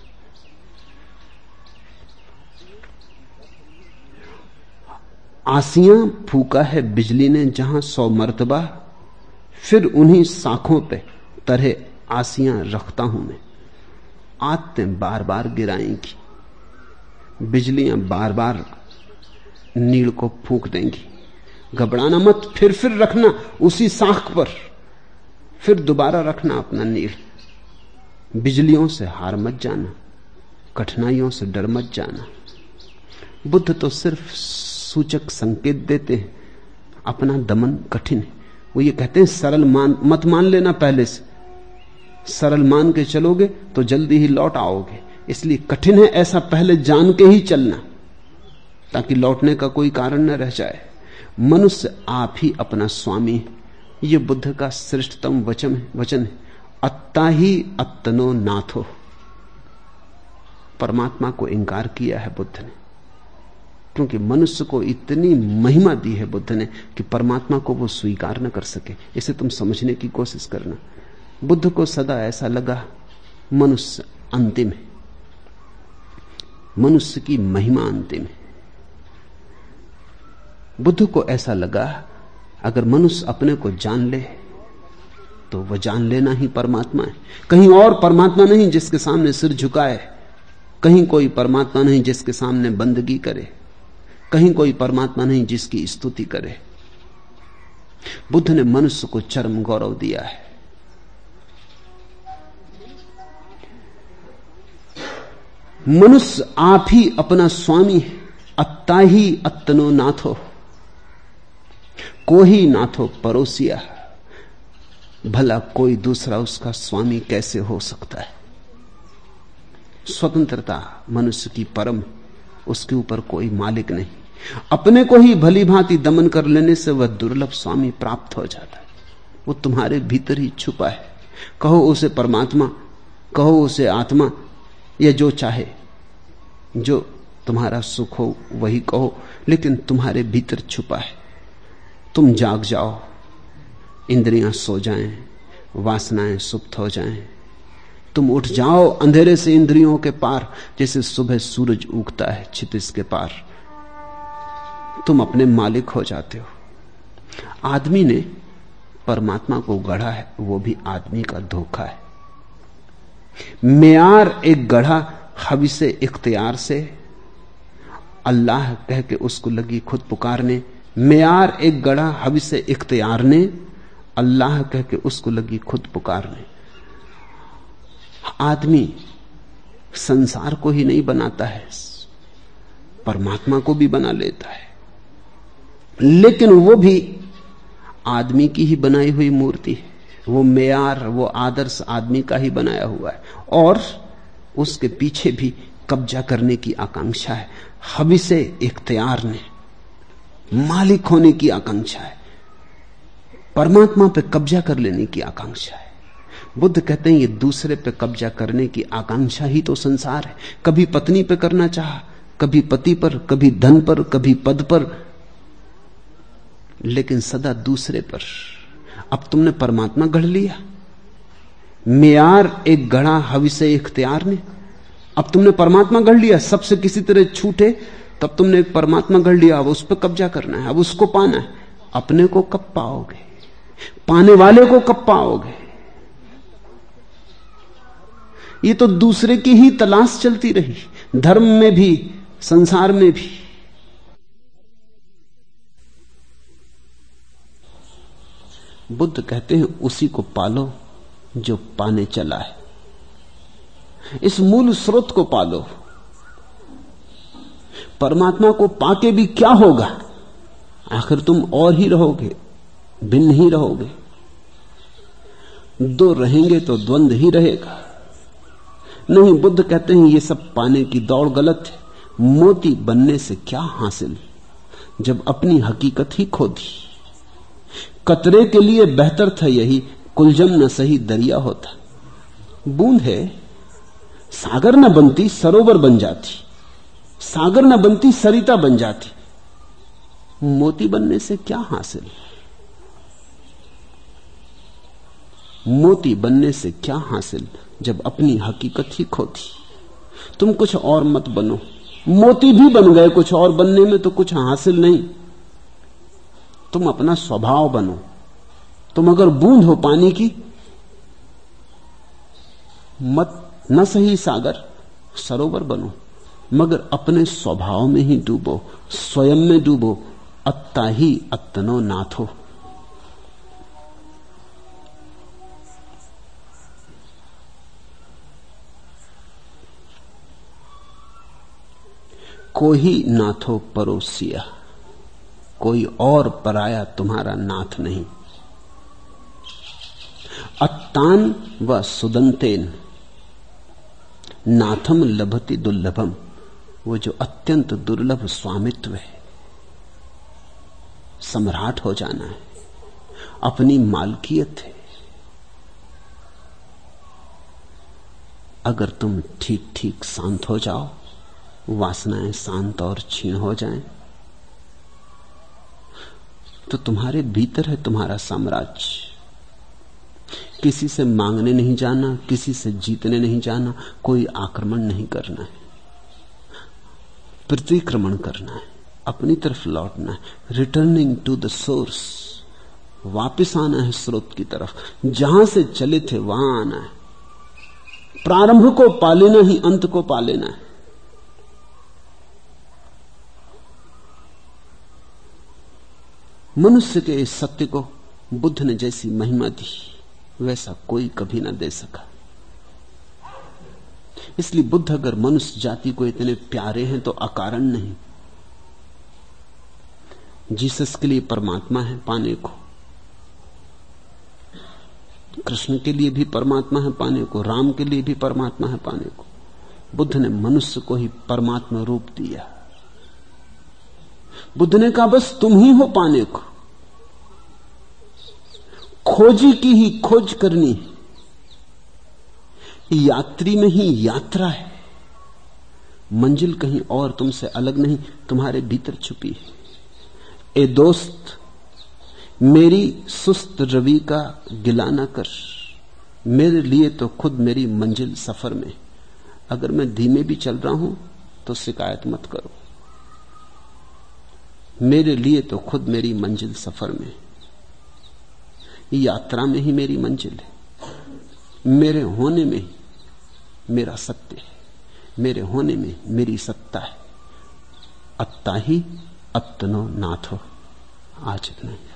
आसियां फूका है बिजली ने जहां 100 मर्तबा, फिर उन्हीं साखों पे तरह आसियां रखता हूं मैं। आदतें बार बार गिराएंगी, बिजलियां बार बार नीड़ को फूंक देंगी। घबराना मत, फिर रखना उसी साख पर, फिर दोबारा रखना अपना नीड़। बिजलियों से हार मत जाना, कठिनाइयों से डर मत जाना। बुद्ध तो सिर्फ सूचक संकेत देते हैं, अपना दमन कठिन है। वो ये कहते हैं सरल मत मान लेना पहले से। सरल मान के चलोगे तो जल्दी ही लौट आओगे। इसलिए कठिन है ऐसा पहले जान के ही चलना, ताकि लौटने का कोई कारण न रह जाए। मनुष्य आप ही अपना स्वामी है। ये बुद्ध का श्रेष्ठतम वचन है। अत्ता ही अत्तनो नाथो। परमात्मा को इंकार किया है बुद्ध ने, क्योंकि मनुष्य को इतनी महिमा दी है बुद्ध ने कि परमात्मा को वो स्वीकार न कर सके। इसे तुम समझने की कोशिश करना। बुद्ध को सदा ऐसा लगा मनुष्य अंतिम है, मनुष्य की महिमा अंतिम है। बुद्ध को ऐसा लगा अगर मनुष्य अपने को जान ले तो वह जान लेना ही परमात्मा है। कहीं और परमात्मा नहीं जिसके सामने सिर झुकाए, कहीं कोई परमात्मा नहीं जिसके सामने बंदगी करे, कहीं कोई परमात्मा नहीं जिसकी स्तुति करे। बुद्ध ने मनुष्य को चरम गौरव दिया है। मनुष्य आप ही अपना स्वामी है। अत्ता ही अत्तनो नाथो, को ही नाथो परोसिया। भला कोई दूसरा उसका स्वामी कैसे हो सकता है? स्वतंत्रता मनुष्य की परम, उसके ऊपर कोई मालिक नहीं। अपने को ही भली भांति दमन कर लेने से वह दुर्लभ स्वामी प्राप्त हो जाता है। वो तुम्हारे भीतर ही छुपा है। कहो उसे परमात्मा, कहो उसे आत्मा, या जो चाहे, जो तुम्हारा सुख हो वही कहो, लेकिन तुम्हारे भीतर छुपा है। तुम जाग जाओ, इंद्रियां सो जाएं, वासनाएं सुप्त हो जाएं, तुम उठ जाओ अंधेरे से इंद्रियों के पार, जैसे सुबह सूरज उगता है क्षितिज के पार। तुम अपने मालिक हो जाते हो। आदमी ने परमात्मा को गढ़ा है, वो भी आदमी का धोखा है। मेयार एक गढ़ा हविसे इख्तियार से, अल्लाह कह के उसको लगी खुद पुकारने। मेयार एक गढ़ा हविसे इख्तियार ने, अल्लाह कह के उसको लगी खुद पुकारने। आदमी संसार को ही नहीं बनाता है, परमात्मा को भी बना लेता है, लेकिन वो भी आदमी की ही बनाई हुई मूर्ति है। वो मेयार, वो आदर्श आदमी का ही बनाया हुआ है, और उसके पीछे भी कब्जा करने की आकांक्षा है। हविसे इख्तियार ने, मालिक होने की आकांक्षा है, परमात्मा पे कब्जा कर लेने की आकांक्षा है। बुद्ध कहते हैं ये दूसरे पे कब्जा करने की आकांक्षा ही तो संसार है। कभी पत्नी पे करना चाहा, कभी पति पर, कभी धन पर, कभी पद पर, लेकिन सदा दूसरे पर। अब तुमने परमात्मा गढ़ लिया। मेयार एक गढ़ा हविसे इख्तियार ने, अब तुमने परमात्मा गढ़ लिया। सबसे किसी तरह छूटे तब तुमने एक परमात्मा गढ़ लिया। अब उस पर कब्जा करना है, अब उसको पाना है। अपने को कब पाओगे? पाने वाले को कब पाओगे? ये तो दूसरे की ही तलाश चलती रही, धर्म में भी, संसार में भी। बुद्ध कहते हैं उसी को पालो जो पाने चला है। इस मूल स्रोत को पालो। परमात्मा को पाके भी क्या होगा? आखिर तुम और ही रहोगे, भिन्न ही रहोगे। दो रहेंगे तो द्वंद ही रहेगा। नहीं, बुद्ध कहते हैं ये सब पाने की दौड़ गलत है। मोती बनने से क्या हासिल जब अपनी हकीकत ही खो दी। कतरे के लिए बेहतर था यही, कुलजम न सही दरिया होता। बूंद है, सागर न बनती सरोवर बन जाती, सागर न बनती सरिता बन जाती। मोती बनने से क्या हासिल, मोती बनने से क्या हासिल जब अपनी हकीकत ही खो दी। तुम कुछ और मत बनो। मोती भी बन गए, कुछ और बनने में तो कुछ हासिल नहीं। तुम अपना स्वभाव बनो। तुम अगर बूंद हो पानी की, मत न सही सागर, सरोवर बनो, मगर अपने स्वभाव में ही डूबो, स्वयं में डूबो। अत्ता ही अत्तनो नाथो। कोई नाथो परोसिया, कोई और पराया तुम्हारा नाथ नहीं। अत्तान व सुदंतेन नाथम लभति दुर्लभम। वो जो अत्यंत दुर्लभ स्वामित्व है, सम्राट हो जाना है, अपनी मालकियत है। अगर तुम ठीक ठीक शांत हो जाओ, वासनाएं शांत और क्षीण हो जाएं, तो तुम्हारे भीतर है तुम्हारा साम्राज्य। किसी से मांगने नहीं जाना, किसी से जीतने नहीं जाना, कोई आक्रमण नहीं करना है, प्रतिक्रमण करना है, अपनी तरफ लौटना है। रिटर्निंग टू द सोर्स, वापिस आना है स्रोत की तरफ। जहां से चले थे वहां आना है। प्रारंभ को पा लेना ही अंत को पा लेना है। मनुष्य के इस सत्य को बुद्ध ने जैसी महिमा दी, वैसा कोई कभी ना दे सका। इसलिए बुद्ध अगर मनुष्य जाति को इतने प्यारे हैं तो अकारण नहीं। जीसस के लिए परमात्मा है पाने को, कृष्ण के लिए भी परमात्मा है पाने को, राम के लिए भी परमात्मा है पाने को। बुद्ध ने मनुष्य को ही परमात्मा रूप दिया। बुद्ध ने कहा बस तुम ही हो पाने को। खोजी की ही खोज करनी, यात्री में ही यात्रा है। मंजिल कहीं और तुमसे अलग नहीं, तुम्हारे भीतर छुपी है। ए दोस्त, मेरी सुस्त रवि का गिला न कर, मेरे लिए तो खुद मेरी मंजिल सफर में। अगर मैं धीमे भी चल रहा हूं तो शिकायत मत करो, मेरे लिए तो खुद मेरी मंजिल सफर में। यात्रा में ही मेरी मंजिल है, मेरे होने में मेरा सत्य है, मेरे होने में मेरी सत्ता है। अत्ता ही अत्तनो नाथो। आज इतना ही।